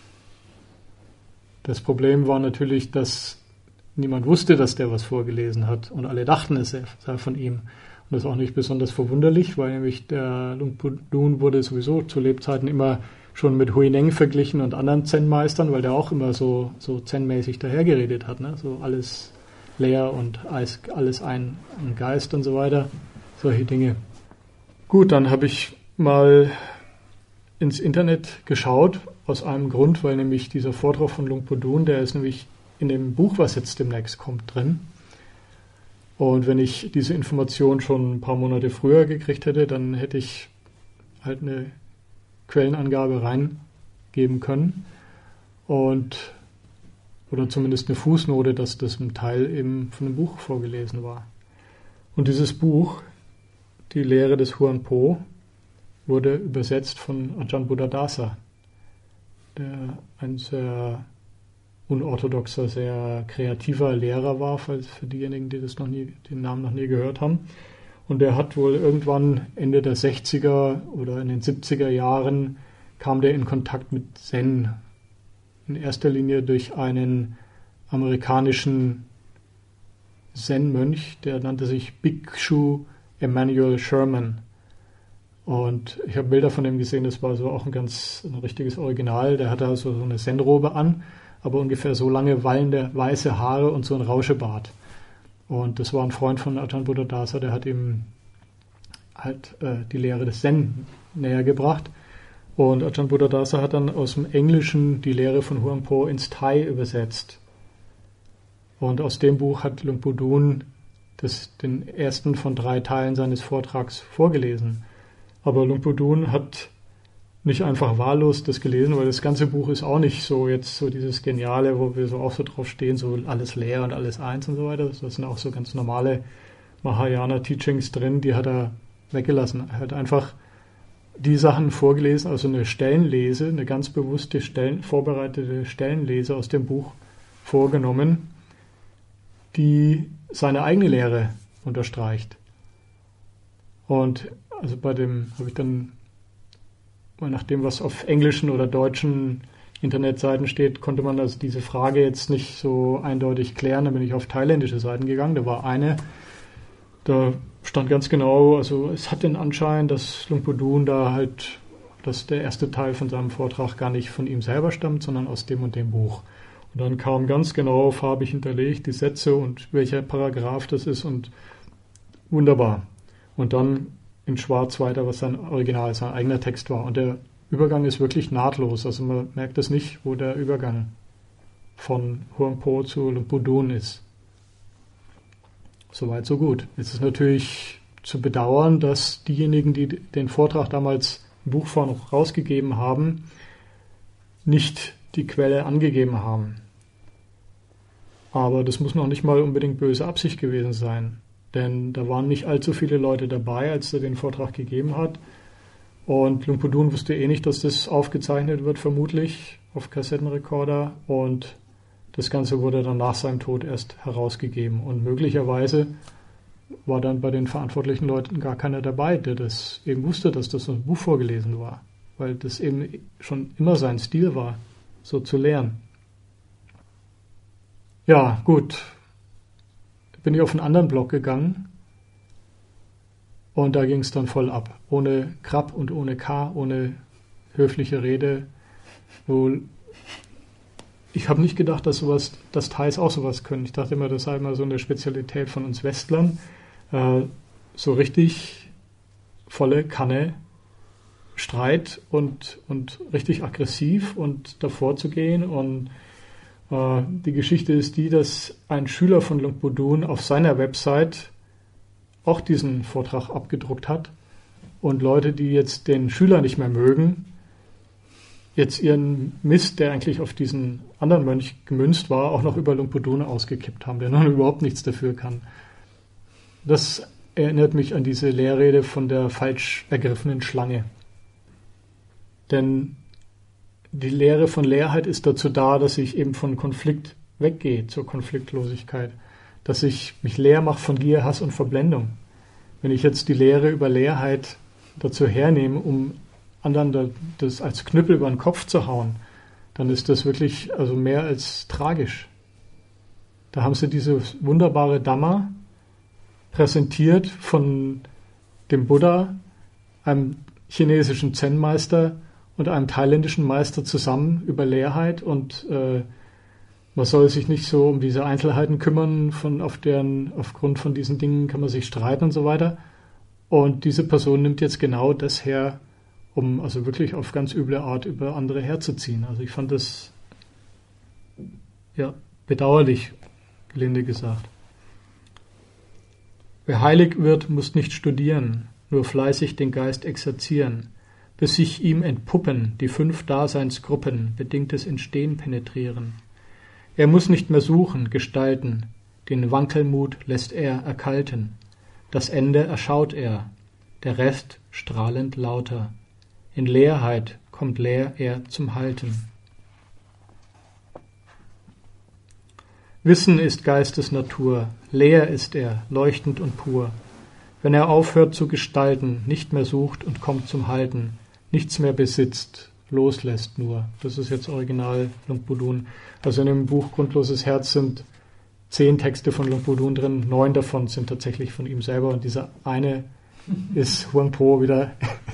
Das Problem war natürlich, dass niemand wusste, dass der was vorgelesen hat, und alle dachten, es sei von ihm. Und das ist auch nicht besonders verwunderlich, weil nämlich der Luang Pu Dun wurde sowieso zu Lebzeiten immer schon mit Huineng verglichen und anderen Zen-Meistern, weil der auch immer so, so Zen-mäßig dahergeredet hat, ne? So alles leer und alles ein, ein Geist und so weiter, solche Dinge. Gut, dann habe ich mal ins Internet geschaut, aus einem Grund, weil nämlich dieser Vortrag von Luang Pu Dun, der ist nämlich in dem Buch, was jetzt demnächst kommt, drin. Und wenn ich diese Information schon ein paar Monate früher gekriegt hätte, dann hätte ich halt eine Quellenangabe reingeben können und oder zumindest eine Fußnote, dass das ein Teil eben von dem Buch vorgelesen war. Und dieses Buch, die Lehre des Huang Po, wurde übersetzt von Ajahn Buddhadasa, der ein sehr unorthodoxer, sehr kreativer Lehrer war, für diejenigen, die das noch nie, den Namen noch nie gehört haben. Und der hat wohl irgendwann Ende der sechziger oder in den siebziger Jahren kam der in Kontakt mit Zen. In erster Linie durch einen amerikanischen Zen-Mönch, der nannte sich Bhikshu Emanuel Sherman. Und ich habe Bilder von dem gesehen, das war so auch ein ganz ein richtiges Original. Der hatte also so eine Zen-Robe an, aber ungefähr so lange wallende weiße Haare und so ein Rauschebart. Und das war ein Freund von Ajahn Buddhadasa, der hat ihm halt äh, die Lehre des Zen näher gebracht. Und Ajahn Buddhadasa hat dann aus dem Englischen die Lehre von Huang Po ins Thai übersetzt. Und aus dem Buch hat Luang Pu Dun das, den ersten von drei Teilen seines Vortrags vorgelesen. Aber Luang Pu Dun hat nicht einfach wahllos das gelesen, weil das ganze Buch ist auch nicht so jetzt so dieses Geniale, wo wir so auch so drauf stehen, so alles leer und alles eins und so weiter. Das sind auch so ganz normale Mahayana-Teachings drin, die hat er weggelassen. Er hat einfach die Sachen vorgelesen, also eine Stellenlese, eine ganz bewusste Stellen, vorbereitete Stellenlese aus dem Buch vorgenommen, die seine eigene Lehre unterstreicht. Und also bei dem habe ich dann, nach dem, was auf englischen oder deutschen Internetseiten steht, konnte man also diese Frage jetzt nicht so eindeutig klären. Dann bin ich auf thailändische Seiten gegangen. Da war eine, da stand ganz genau, also es hat den Anschein, dass Luang Pu Dun da halt, dass der erste Teil von seinem Vortrag gar nicht von ihm selber stammt, sondern aus dem und dem Buch. Und dann kam ganz genau farbig hinterlegt die Sätze und welcher Paragraph das ist und wunderbar. Und dann in Schwarz weiter, was sein Original, sein eigener Text war. Und der Übergang ist wirklich nahtlos. Also man merkt es nicht, wo der Übergang von Huang Po zu Luang Pu Dun ist. Soweit, so gut. Jetzt ist natürlich zu bedauern, dass diejenigen, die den Vortrag damals in Buchform noch rausgegeben haben, nicht die Quelle angegeben haben. Aber das muss noch nicht mal unbedingt böse Absicht gewesen sein. Denn da waren nicht allzu viele Leute dabei, als er den Vortrag gegeben hat. Und Luang Pu Dun wusste eh nicht, dass das aufgezeichnet wird, vermutlich auf Kassettenrekorder. Und das Ganze wurde dann nach seinem Tod erst herausgegeben. Und möglicherweise war dann bei den verantwortlichen Leuten gar keiner dabei, der das eben wusste, dass das ein Buch vorgelesen war. Weil das eben schon immer sein Stil war, so zu lehren. Ja, gut. Bin ich auf einen anderen Blog gegangen und da ging es dann voll ab. Ohne Krab und ohne K, ohne höfliche Rede, wo ich habe nicht gedacht, dass sowas, dass Thais auch sowas können. Ich dachte immer, das sei immer so eine Spezialität von uns Westlern. Äh, so richtig volle Kanne Streit und, und richtig aggressiv und davor zu gehen. Und äh, die Geschichte ist die, dass ein Schüler von Luang Por Dun auf seiner Website auch diesen Vortrag abgedruckt hat. Und Leute, die jetzt den Schüler nicht mehr mögen, jetzt ihren Mist, der eigentlich auf diesen anderen Mönch gemünzt war, auch noch über Luang Por Dun ausgekippt haben, der noch überhaupt nichts dafür kann. Das erinnert mich an diese Lehrrede von der falsch ergriffenen Schlange. Denn die Lehre von Leerheit ist dazu da, dass ich eben von Konflikt weggehe zur Konfliktlosigkeit, dass ich mich leer mache von Gier, Hass und Verblendung. Wenn ich jetzt die Lehre über Leerheit dazu hernehme, um anderen das als Knüppel über den Kopf zu hauen, dann ist das wirklich also mehr als tragisch. Da haben sie diese wunderbare Dhamma präsentiert von dem Buddha, einem chinesischen Zen-Meister und einem thailändischen Meister zusammen über Leerheit, und äh, man soll sich nicht so um diese Einzelheiten kümmern, von auf deren, aufgrund von diesen Dingen kann man sich streiten und so weiter. Und diese Person nimmt jetzt genau das her, um also wirklich auf ganz üble Art über andere herzuziehen. Also ich fand das ja bedauerlich, gelinde gesagt. Wer heilig wird, muss nicht studieren, nur fleißig den Geist exerzieren, bis sich ihm entpuppen die fünf Daseinsgruppen, bedingtes Entstehen penetrieren. Er muss nicht mehr suchen, gestalten, den Wankelmut lässt er erkalten, das Ende erschaut er, der Rest strahlend lauter. In Leerheit kommt leer er zum Halten. Wissen ist Geistes Natur, leer ist er, leuchtend und pur. Wenn er aufhört zu gestalten, nicht mehr sucht und kommt zum Halten, nichts mehr besitzt, loslässt nur. Das ist jetzt Original Luang Por Dun. Also in dem Buch Grundloses Herz sind zehn Texte von Luang Por Dun drin, neun davon sind tatsächlich von ihm selber, und dieser eine ist Huang Po wieder.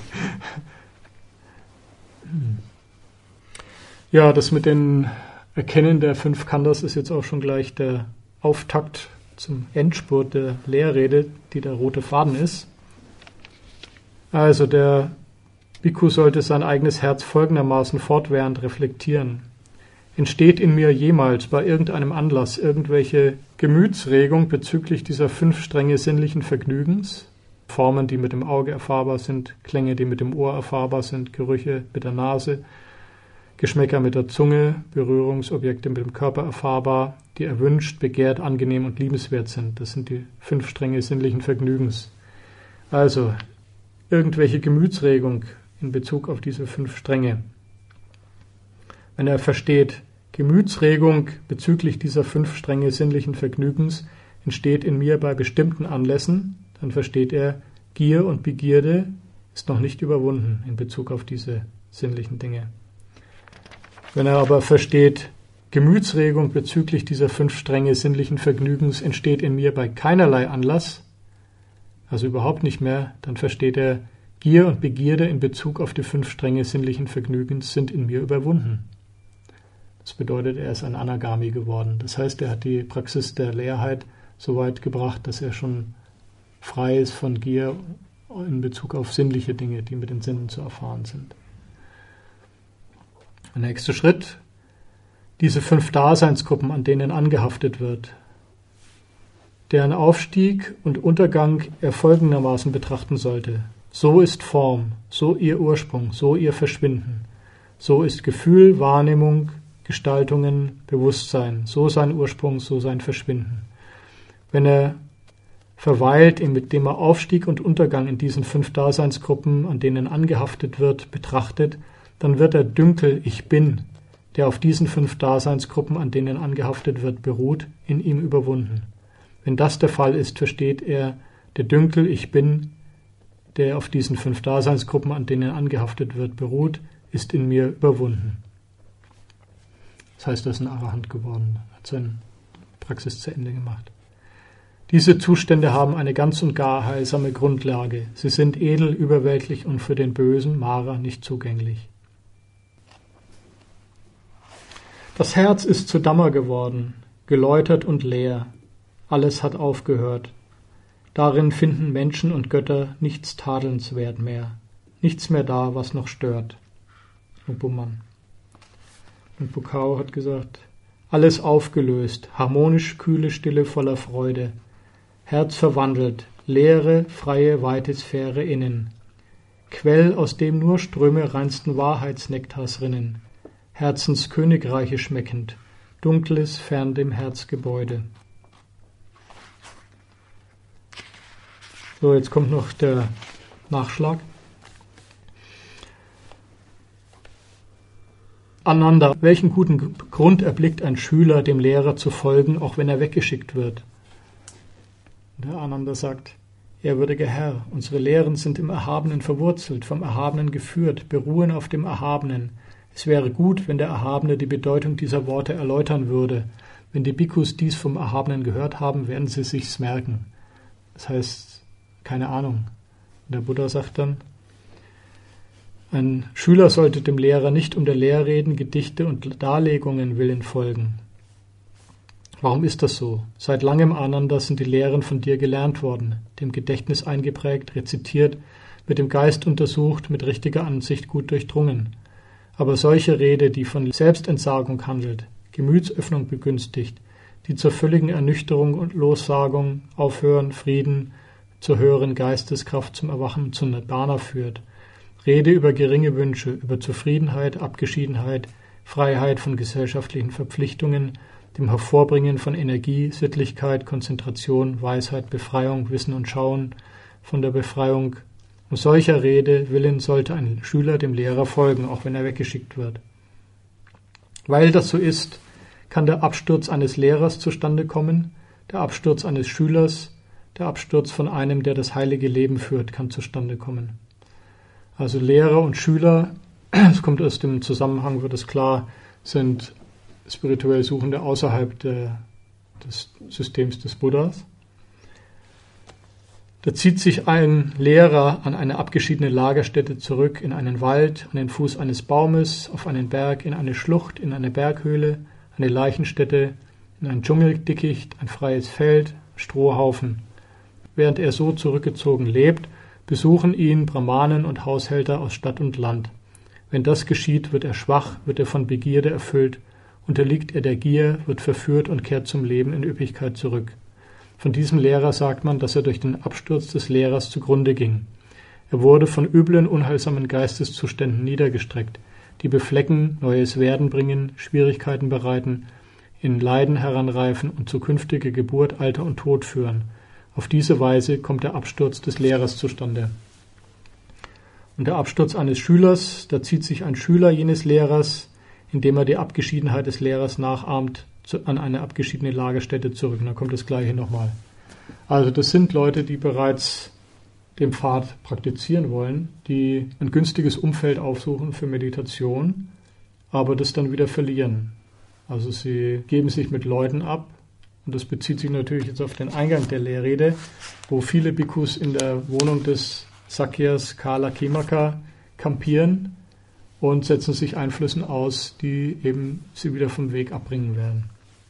Ja, das mit den Erkennen der fünf Khandhas ist jetzt auch schon gleich der Auftakt zum Endspurt der Lehrrede, die der rote Faden ist. Also der Bhikkhu sollte sein eigenes Herz folgendermaßen fortwährend reflektieren. Entsteht in mir jemals bei irgendeinem Anlass irgendwelche Gemütsregung bezüglich dieser fünf Stränge sinnlichen Vergnügens? Formen, die mit dem Auge erfahrbar sind, Klänge, die mit dem Ohr erfahrbar sind, Gerüche mit der Nase, Geschmäcker mit der Zunge, Berührungsobjekte mit dem Körper erfahrbar, die erwünscht, begehrt, angenehm und liebenswert sind. Das sind die fünf Stränge sinnlichen Vergnügens. Also irgendwelche Gemütsregung in Bezug auf diese fünf Stränge. Wenn er versteht, Gemütsregung bezüglich dieser fünf Stränge sinnlichen Vergnügens entsteht in mir bei bestimmten Anlässen, dann versteht er, Gier und Begierde ist noch nicht überwunden in Bezug auf diese sinnlichen Dinge. Wenn er aber versteht, Gemütsregung bezüglich dieser fünf Stränge sinnlichen Vergnügens entsteht in mir bei keinerlei Anlass, also überhaupt nicht mehr, dann versteht er, Gier und Begierde in Bezug auf die fünf Stränge sinnlichen Vergnügens sind in mir überwunden. Das bedeutet, er ist ein Anagami geworden. Das heißt, er hat die Praxis der Leerheit so weit gebracht, dass er schon frei ist von Gier in Bezug auf sinnliche Dinge, die mit den Sinnen zu erfahren sind. Der nächste Schritt, diese fünf Daseinsgruppen, an denen angehaftet wird, deren Aufstieg und Untergang er folgendermaßen betrachten sollte. So ist Form, so ihr Ursprung, so ihr Verschwinden. So ist Gefühl, Wahrnehmung, Gestaltungen, Bewusstsein, so sein Ursprung, so sein Verschwinden. Wenn er verweilt, indem er Aufstieg und Untergang in diesen fünf Daseinsgruppen, an denen angehaftet wird, betrachtet, dann wird der Dünkel Ich Bin, der auf diesen fünf Daseinsgruppen, an denen angehaftet wird, beruht, in ihm überwunden. Wenn das der Fall ist, versteht er, der Dünkel Ich Bin, der auf diesen fünf Daseinsgruppen, an denen angehaftet wird, beruht, ist in mir überwunden. Das heißt, er ist ein Arahant geworden, hat seine Praxis zu Ende gemacht. Diese Zustände haben eine ganz und gar heilsame Grundlage. Sie sind edel, überweltlich und für den bösen Mara nicht zugänglich. Das Herz ist zu Dammer geworden, geläutert und leer. Alles hat aufgehört. Darin finden Menschen und Götter nichts tadelnswert mehr. Nichts mehr da, was noch stört. Und Bumann. Und Bukau hat gesagt, alles aufgelöst, harmonisch, kühle Stille voller Freude. Herz verwandelt, leere, freie, weite Sphäre innen. Quell, aus dem nur Ströme reinsten Wahrheitsnektars rinnen. Herzens Königreiche schmeckend, dunkles, fern dem Herzgebäude. So, jetzt kommt noch der Nachschlag. Ananda, welchen guten Grund erblickt ein Schüler, dem Lehrer zu folgen, auch wenn er weggeschickt wird? Der Ananda sagt, ehrwürdiger Herr, unsere Lehren sind im Erhabenen verwurzelt, vom Erhabenen geführt, beruhen auf dem Erhabenen. Es wäre gut, wenn der Erhabene die Bedeutung dieser Worte erläutern würde. Wenn die Bhikkhus dies vom Erhabenen gehört haben, werden sie sich's merken. Das heißt, keine Ahnung. Der Buddha sagt dann, ein Schüler sollte dem Lehrer nicht um der Lehrreden, Gedichte und Darlegungen willen folgen. Warum ist das so? Seit langem Ananda sind die Lehren von dir gelernt worden, dem Gedächtnis eingeprägt, rezitiert, mit dem Geist untersucht, mit richtiger Ansicht gut durchdrungen. Aber solche Rede, die von Selbstentsagung handelt, Gemütsöffnung begünstigt, die zur völligen Ernüchterung und Lossagung, Aufhören, Frieden, zur höheren Geisteskraft, zum Erwachen, zum Nibbana führt, Rede über geringe Wünsche, über Zufriedenheit, Abgeschiedenheit, Freiheit von gesellschaftlichen Verpflichtungen, dem Hervorbringen von Energie, Sittlichkeit, Konzentration, Weisheit, Befreiung, Wissen und Schauen, von der Befreiung. Um solcher Rede willen sollte ein Schüler dem Lehrer folgen, auch wenn er weggeschickt wird. Weil das so ist, kann der Absturz eines Lehrers zustande kommen, der Absturz eines Schülers, der Absturz von einem, der das heilige Leben führt, kann zustande kommen. Also Lehrer und Schüler, es kommt aus dem Zusammenhang, wird es klar, sind spirituell Suchende außerhalb der, des Systems des Buddhas. Da zieht sich ein Lehrer an eine abgeschiedene Lagerstätte zurück, in einen Wald, an den Fuß eines Baumes, auf einen Berg, in eine Schlucht, in eine Berghöhle, eine Leichenstätte, in ein Dschungeldickicht, ein freies Feld, Strohhaufen. Während er so zurückgezogen lebt, besuchen ihn Brahmanen und Haushälter aus Stadt und Land. Wenn das geschieht, wird er schwach, wird er von Begierde erfüllt, unterliegt er der Gier, wird verführt und kehrt zum Leben in Üppigkeit zurück. Von diesem Lehrer sagt man, dass er durch den Absturz des Lehrers zugrunde ging. Er wurde von üblen, unheilsamen Geisteszuständen niedergestreckt, die beflecken, neues Werden bringen, Schwierigkeiten bereiten, in Leiden heranreifen und zu künftiger Geburt, Alter und Tod führen. Auf diese Weise kommt der Absturz des Lehrers zustande. Und der Absturz eines Schülers, da zieht sich ein Schüler jenes Lehrers, indem er die Abgeschiedenheit des Lehrers nachahmt, zu, an eine abgeschiedene Lagerstätte zurück. Und dann kommt das Gleiche nochmal. Also das sind Leute, die bereits den Pfad praktizieren wollen, die ein günstiges Umfeld aufsuchen für Meditation, aber das dann wieder verlieren. Also sie geben sich mit Leuten ab, und das bezieht sich natürlich jetzt auf den Eingang der Lehrrede, wo viele Bhikkhus in der Wohnung des Sakyas Kala Khemaka kampieren und setzen sich Einflüssen aus, die eben sie wieder vom Weg abbringen werden.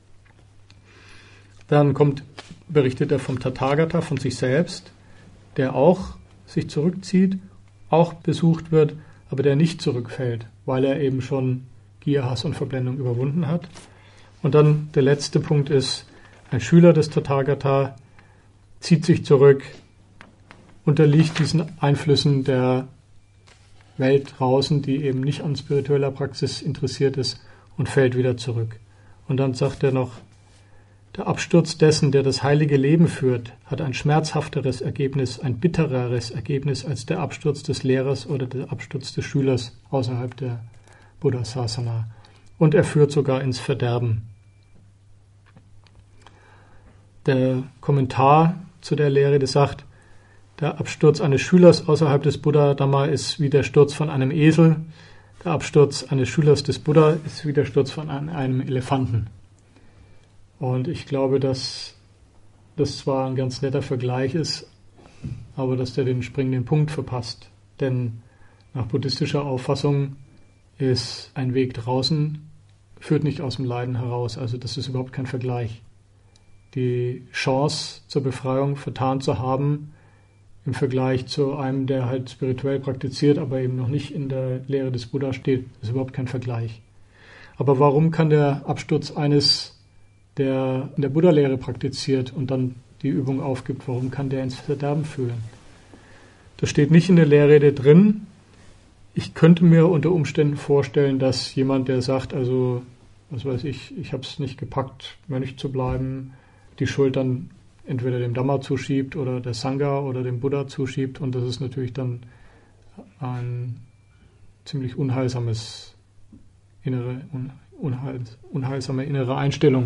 Dann kommt, berichtet er vom Tathagata, von sich selbst, der auch sich zurückzieht, auch besucht wird, aber der nicht zurückfällt, weil er eben schon Gier, Hass und Verblendung überwunden hat. Und dann der letzte Punkt ist, ein Schüler des Tathagata zieht sich zurück, unterliegt diesen Einflüssen der Welt draußen, die eben nicht an spiritueller Praxis interessiert ist, und fällt wieder zurück. Und dann sagt er noch, der Absturz dessen, der das heilige Leben führt, hat ein schmerzhafteres Ergebnis, ein bittereres Ergebnis als der Absturz des Lehrers oder der Absturz des Schülers außerhalb der Buddha-Sasana. Und er führt sogar ins Verderben. Der Kommentar zu der Lehre sagt, der Absturz eines Schülers außerhalb des Buddha-Dhamma ist wie der Sturz von einem Esel. Der Absturz eines Schülers des Buddha ist wie der Sturz von einem Elefanten. Und ich glaube, dass das zwar ein ganz netter Vergleich ist, aber dass der den springenden Punkt verpasst. Denn nach buddhistischer Auffassung ist ein Weg draußen führt nicht aus dem Leiden heraus. Also das ist überhaupt kein Vergleich. Die Chance zur Befreiung vertan zu haben, im Vergleich zu einem, der halt spirituell praktiziert, aber eben noch nicht in der Lehre des Buddha steht, ist überhaupt kein Vergleich. Aber warum kann der Absturz eines, der in der Buddha-Lehre praktiziert und dann die Übung aufgibt, warum kann der ins Verderben führen? Das steht nicht in der Lehrrede drin. Ich könnte mir unter Umständen vorstellen, dass jemand, der sagt, also, was weiß ich, ich habe es nicht gepackt, Mönch zu bleiben, die Schuld dann entweder dem Dhamma zuschiebt oder der Sangha oder dem Buddha zuschiebt, und das ist natürlich dann ein ziemlich unheilsames innere, unheils, unheilsame innere Einstellung.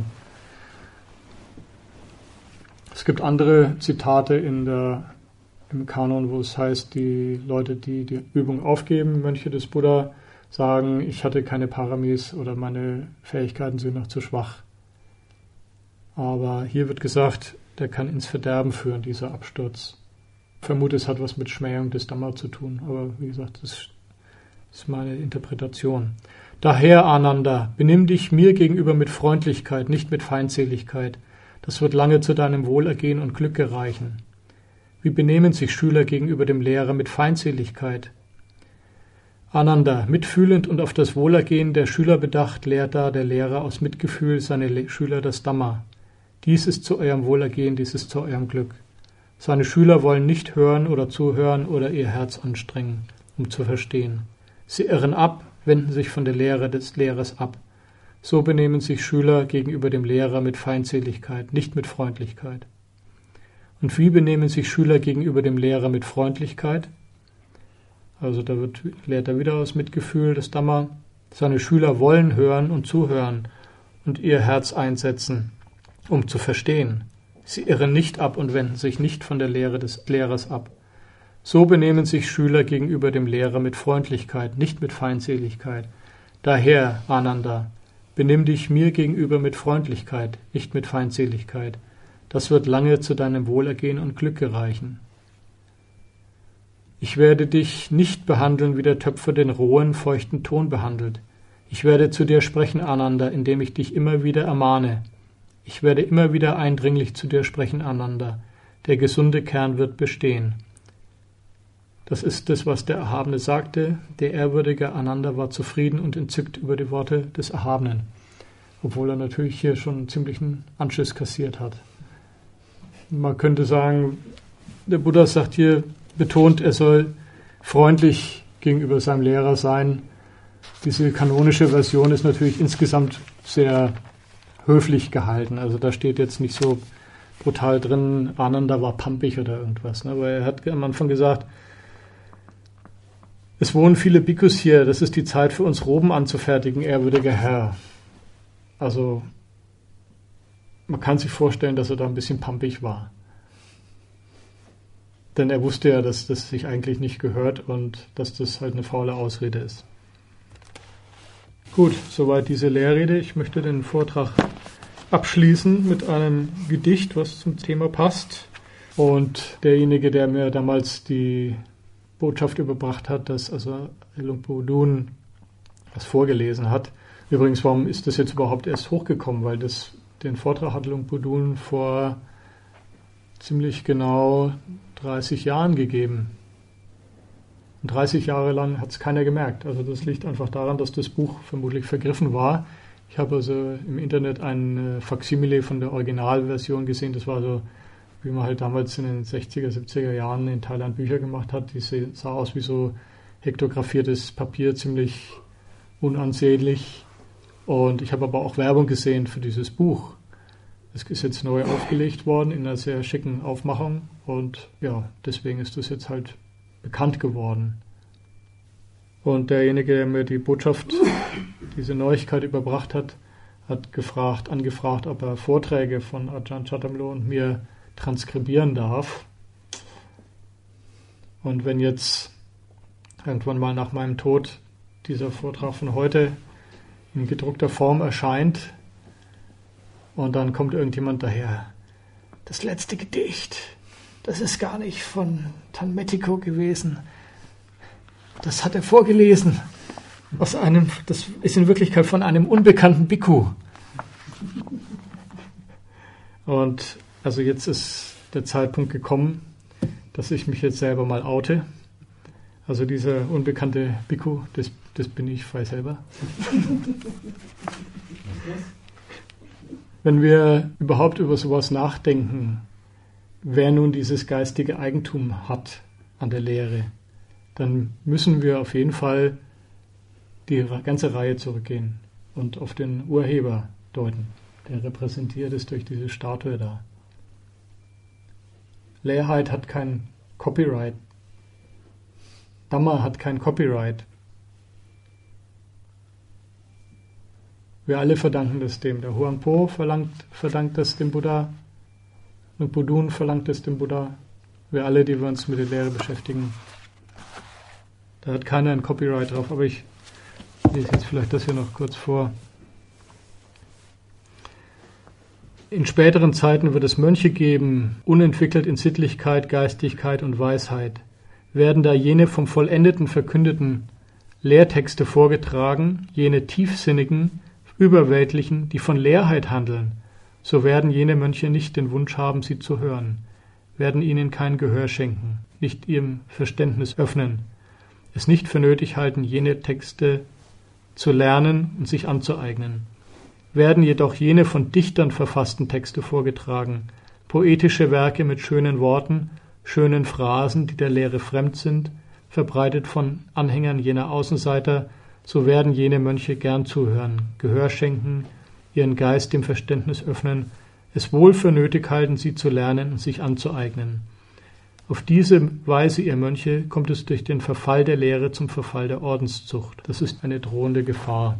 Es gibt andere Zitate in der, im Kanon, wo es heißt, die Leute, die die Übung aufgeben, Mönche des Buddha, sagen, ich hatte keine Paramis oder meine Fähigkeiten sind noch zu schwach. Aber hier wird gesagt, der kann ins Verderben führen, dieser Absturz. Ich vermute, es hat was mit Schmähung des Dhamma zu tun, aber wie gesagt, das ist meine Interpretation. Daher, Ananda, benimm dich mir gegenüber mit Freundlichkeit, nicht mit Feindseligkeit. Das wird lange zu deinem Wohlergehen und Glück gereichen. Wie benehmen sich Schüler gegenüber dem Lehrer mit Feindseligkeit? Ananda, mitfühlend und auf das Wohlergehen der Schüler bedacht, lehrt da der Lehrer aus Mitgefühl seine Le- Schüler das Dhamma. Dies ist zu eurem Wohlergehen, dies ist zu eurem Glück. Seine Schüler wollen nicht hören oder zuhören oder ihr Herz anstrengen, um zu verstehen. Sie irren ab, wenden sich von der Lehre des Lehrers ab. So benehmen sich Schüler gegenüber dem Lehrer mit Feindseligkeit, nicht mit Freundlichkeit. Und wie benehmen sich Schüler gegenüber dem Lehrer mit Freundlichkeit? Also da wird, lehrt er wieder aus Mitgefühl das Dhamma. Seine Schüler wollen hören und zuhören und ihr Herz einsetzen, um zu verstehen. Sie irren nicht ab und wenden sich nicht von der Lehre des Lehrers ab. So benehmen sich Schüler gegenüber dem Lehrer mit Freundlichkeit, nicht mit Feindseligkeit. Daher, Ananda, benimm dich mir gegenüber mit Freundlichkeit, nicht mit Feindseligkeit. Das wird lange zu deinem Wohlergehen und Glück gereichen. Ich werde dich nicht behandeln, wie der Töpfer den rohen, feuchten Ton behandelt. Ich werde zu dir sprechen, Ananda, indem ich dich immer wieder ermahne. Ich werde immer wieder eindringlich zu dir sprechen, Ananda. Der gesunde Kern wird bestehen. Das ist das, was der Erhabene sagte. Der ehrwürdige Ananda war zufrieden und entzückt über die Worte des Erhabenen, obwohl er natürlich hier schon einen ziemlichen Anschiss kassiert hat. Man könnte sagen, der Buddha sagt hier, betont, er soll freundlich gegenüber seinem Lehrer sein. Diese kanonische Version ist natürlich insgesamt sehr höflich gehalten. Also da steht jetzt nicht so brutal drin, Ananda war pampig oder irgendwas. Ne? Aber er hat am Anfang gesagt, es wohnen viele Bhikkhus hier, das ist die Zeit für uns Roben anzufertigen, ehrwürdiger Herr. Also man kann sich vorstellen, dass er da ein bisschen pampig war. Denn er wusste ja, dass das sich eigentlich nicht gehört und dass das halt eine faule Ausrede ist. Gut, soweit diese Lehrrede. Ich möchte den Vortrag abschließen mit einem Gedicht, was zum Thema passt. Und derjenige, der mir damals die Botschaft überbracht hat, dass also Luang Por Dun was vorgelesen hat. Übrigens, warum ist das jetzt überhaupt erst hochgekommen? Weil das, den Vortrag hat Luang Por Dun vor ziemlich genau dreißig Jahren gegeben. Und dreißig Jahre lang hat es keiner gemerkt. Also das liegt einfach daran, dass das Buch vermutlich vergriffen war. Ich habe also im Internet ein Faksimile von der Originalversion gesehen. Das war so, wie man halt damals in den sechziger, siebziger Jahren in Thailand Bücher gemacht hat. Die sah aus wie so hektografiertes Papier, ziemlich unansehnlich. Und ich habe aber auch Werbung gesehen für dieses Buch. Es ist jetzt neu aufgelegt worden in einer sehr schicken Aufmachung. Und ja, deswegen ist das jetzt halt bekannt geworden. Und derjenige, der mir die Botschaft, diese Neuigkeit überbracht hat, hat gefragt, angefragt, ob er Vorträge von Ajahn Chatamlo und mir transkribieren darf. Und wenn jetzt irgendwann mal nach meinem Tod dieser Vortrag von heute in gedruckter Form erscheint und dann kommt irgendjemand daher, das letzte Gedicht, das ist gar nicht von Tanmetiko gewesen, das hat er vorgelesen. aus einem, das ist in Wirklichkeit von einem unbekannten Bhikkhu. Und also jetzt ist der Zeitpunkt gekommen, dass ich mich jetzt selber mal oute. Also dieser unbekannte Bhikkhu, das, das bin ich frei selber. Wenn wir überhaupt über sowas nachdenken, wer nun dieses geistige Eigentum hat an der Lehre, dann müssen wir auf jeden Fall die ganze Reihe zurückgehen und auf den Urheber deuten. Der repräsentiert es durch diese Statue da. Leerheit hat kein Copyright. Dhamma hat kein Copyright. Wir alle verdanken das dem. Der Huangpo verlangt, verdankt das dem Buddha. Und Budun verlangt es dem Buddha. Wir alle, die wir uns mit der Lehre beschäftigen. Da hat keiner ein Copyright drauf. Aber ich lese jetzt vielleicht das hier noch kurz vor. In späteren Zeiten wird es Mönche geben, unentwickelt in Sittlichkeit, Geistigkeit und Weisheit. Werden da jene vom Vollendeten verkündeten Lehrtexte vorgetragen, jene tiefsinnigen, überweltlichen, die von Leerheit handeln, so werden jene Mönche nicht den Wunsch haben, sie zu hören, werden ihnen kein Gehör schenken, nicht ihrem Verständnis öffnen, es nicht für nötig halten, jene Texte zu lernen und sich anzueignen. Werden jedoch jene von Dichtern verfassten Texte vorgetragen, poetische Werke mit schönen Worten, schönen Phrasen, die der Lehre fremd sind, verbreitet von Anhängern jener Außenseiter, so werden jene Mönche gern zuhören, Gehör schenken, ihren Geist dem Verständnis öffnen, es wohl für nötig halten, sie zu lernen und sich anzueignen. Auf diese Weise, ihr Mönche, kommt es durch den Verfall der Lehre zum Verfall der Ordenszucht. Das ist eine drohende Gefahr.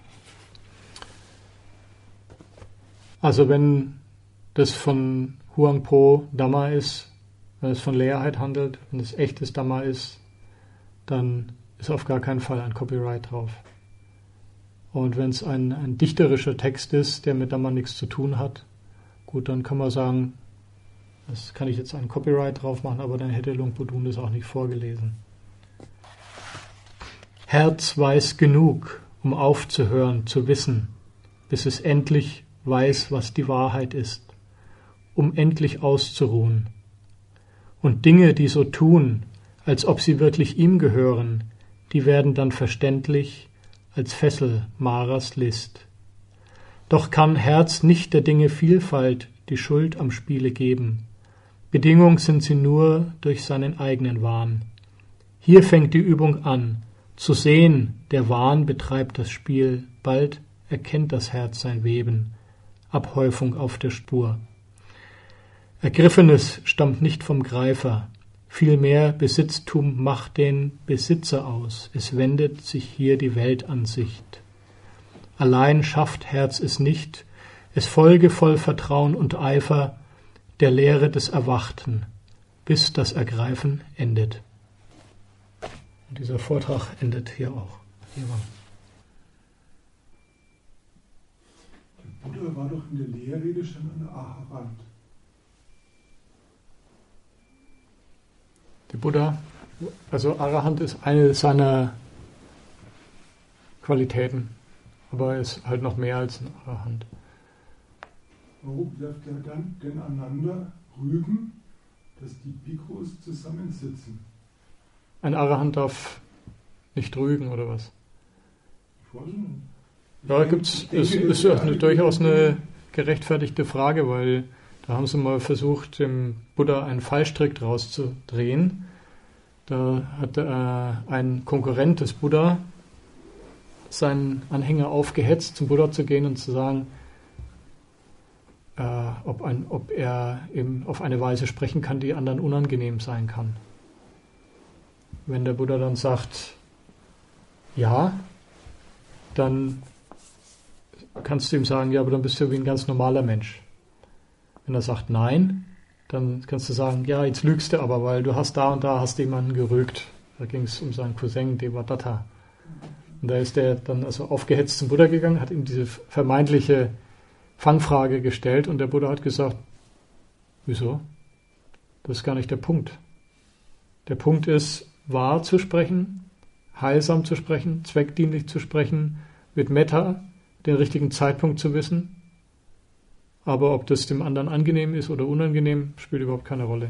Also wenn das von Huangpo Dhamma ist, wenn es von Leerheit handelt, wenn es echtes Dhamma ist, dann ist auf gar keinen Fall ein Copyright drauf. Und wenn es ein, ein dichterischer Text ist, der mit Dhamma nichts zu tun hat, gut, dann kann man sagen, das kann ich jetzt ein Copyright drauf machen, aber dann hätte Luang Pu Thun das auch nicht vorgelesen. Herz weiß genug, um aufzuhören, zu wissen, bis es endlich weiß, was die Wahrheit ist, um endlich auszuruhen. Und Dinge, die so tun, als ob sie wirklich ihm gehören, die werden dann verständlich als Fessel Maras List. Doch kann Herz nicht der Dinge Vielfalt die Schuld am Spiele geben. Bedingung sind sie nur durch seinen eigenen Wahn. Hier fängt die Übung an, zu sehen, der Wahn betreibt das Spiel, bald erkennt das Herz sein Weben, Abhäufung auf der Spur. Ergriffenes stammt nicht vom Greifer, vielmehr Besitztum macht den Besitzer aus, es wendet sich hier die Weltansicht. Allein schafft Herz es nicht, es folge voll Vertrauen und Eifer der Lehre des Erwachten, bis das Ergreifen endet. Und dieser Vortrag endet hier auch. Hier war. Der Buddha war doch in der Lehrrede schon ein Arahant. Der Buddha, also Arahant ist eine seiner Qualitäten, aber er ist halt noch mehr als ein Arahant. Warum darf er dann denn einander rügen, dass die Bhikkhus zusammensitzen? Ein Arahant darf nicht rügen, oder was? Ja, gibt's, es ist ja eine, durchaus eine gerechtfertigte Frage, weil da haben sie mal versucht, dem Buddha einen Fallstrick draus zu drehen. Da hat äh, ein Konkurrent des Buddha seinen Anhänger aufgehetzt, zum Buddha zu gehen und zu sagen, äh, ob, ein, ob er eben auf eine Weise sprechen kann, die anderen unangenehm sein kann. Wenn der Buddha dann sagt, ja, dann kannst du ihm sagen, ja, aber dann bist du wie ein ganz normaler Mensch. Wenn er sagt nein, dann kannst du sagen, ja, jetzt lügst du aber, weil du hast da und da hast jemanden gerügt. Da ging es um seinen Cousin Devadatta. Und da ist der dann also aufgehetzt zum Buddha gegangen, hat ihm diese vermeintliche Fangfrage gestellt und der Buddha hat gesagt, wieso? Das ist gar nicht der Punkt. Der Punkt ist, wahr zu sprechen heilsam zu sprechen, zweckdienlich zu sprechen, mit Metta den richtigen Zeitpunkt zu wissen. Aber ob das dem anderen angenehm ist oder unangenehm, spielt überhaupt keine Rolle.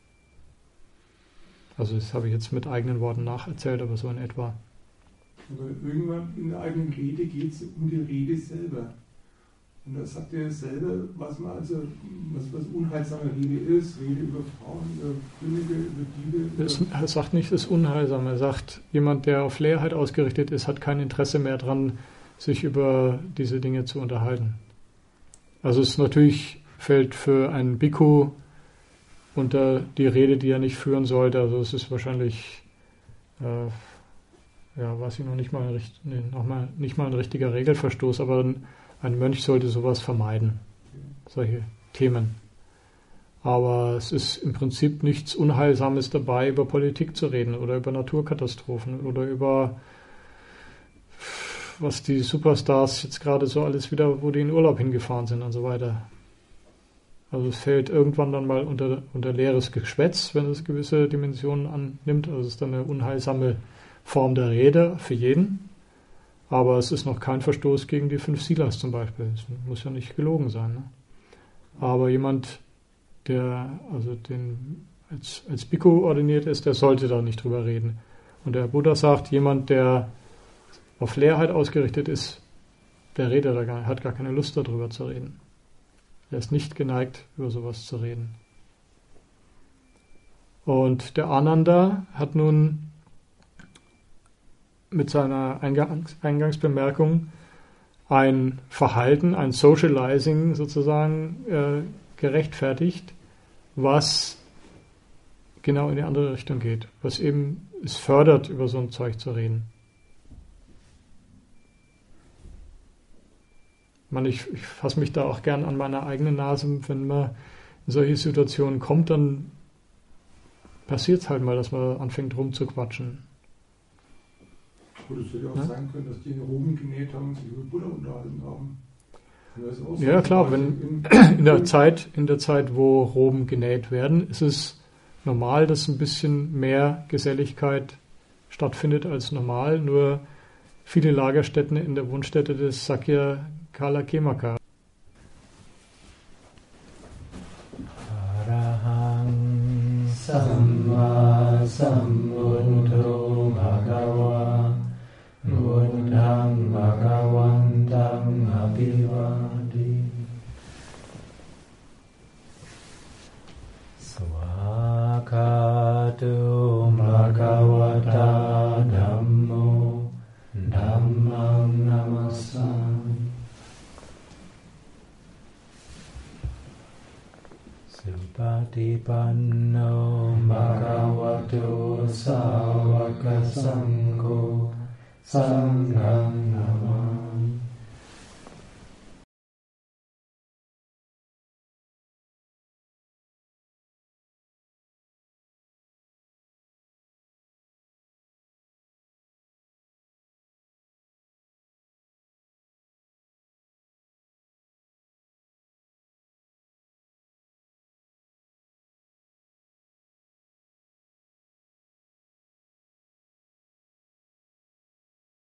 Also das habe ich jetzt mit eigenen Worten nacherzählt, aber so in etwa. Aber irgendwann in der eigenen Rede geht es um die Rede selber. Und da sagt er selber, was man also, was, was unheilsame Rede ist, Rede über Frauen, über Könige, über Diebe. Es, er sagt nicht, es ist unheilsam. Er sagt, jemand, der auf Leerheit ausgerichtet ist, hat kein Interesse mehr dran, sich über diese Dinge zu unterhalten. Also es natürlich fällt für einen Bhikkhu unter die Rede, die er nicht führen sollte. Also es ist wahrscheinlich, äh, ja, weiß ich noch nicht mal, ein, nee, noch mal, nicht mal ein richtiger Regelverstoß, aber ein, ein Mönch sollte sowas vermeiden, solche Themen. Aber es ist im Prinzip nichts Unheilsames dabei, über Politik zu reden oder über Naturkatastrophen oder über was die Superstars jetzt gerade so alles wieder, wo die in Urlaub hingefahren sind und so weiter. Also es fällt irgendwann dann mal unter, unter leeres Geschwätz, wenn es gewisse Dimensionen annimmt. Also es ist dann eine unheilsame Form der Rede für jeden. Aber es ist noch kein Verstoß gegen die fünf Silas zum Beispiel. Es muss ja nicht gelogen sein. Ne? Aber jemand, der also den, als, als Bhikkhu ordiniert ist, der sollte da nicht drüber reden. Und der Buddha sagt, jemand, der auf Leerheit ausgerichtet ist, der redet da gar, hat gar keine Lust darüber zu reden. Er ist nicht geneigt, über sowas zu reden. Und der Ananda hat nun mit seiner Eingangs- Eingangsbemerkung ein Verhalten, ein Socializing sozusagen äh, gerechtfertigt, was genau in die andere Richtung geht, was eben es fördert, über so ein Zeug zu reden. Man, ich, ich fasse mich da auch gern an meiner eigenen Nase, wenn man in solche Situationen kommt, dann passiert es halt mal, dass man anfängt rumzuquatschen. Oder es hätte auch ja? sein können, dass die in Roben genäht haben und sich über Buddha unterhalten haben. Ja, klar, wenn in der Zeit, in der Zeit, wo Roben genäht werden, ist es normal, dass ein bisschen mehr Geselligkeit stattfindet als normal, nur viele Lagerstätten in der Wohnstätte des Sakya Kala Khemaka. Arahang Samma Sambuddho Bhagava Buddham Bhagavantam Abhivadi Swakatu Bhagavata Dhammo Dhammam Namassami Supatipanno Bhagavato Sāvaka Sangho Sangham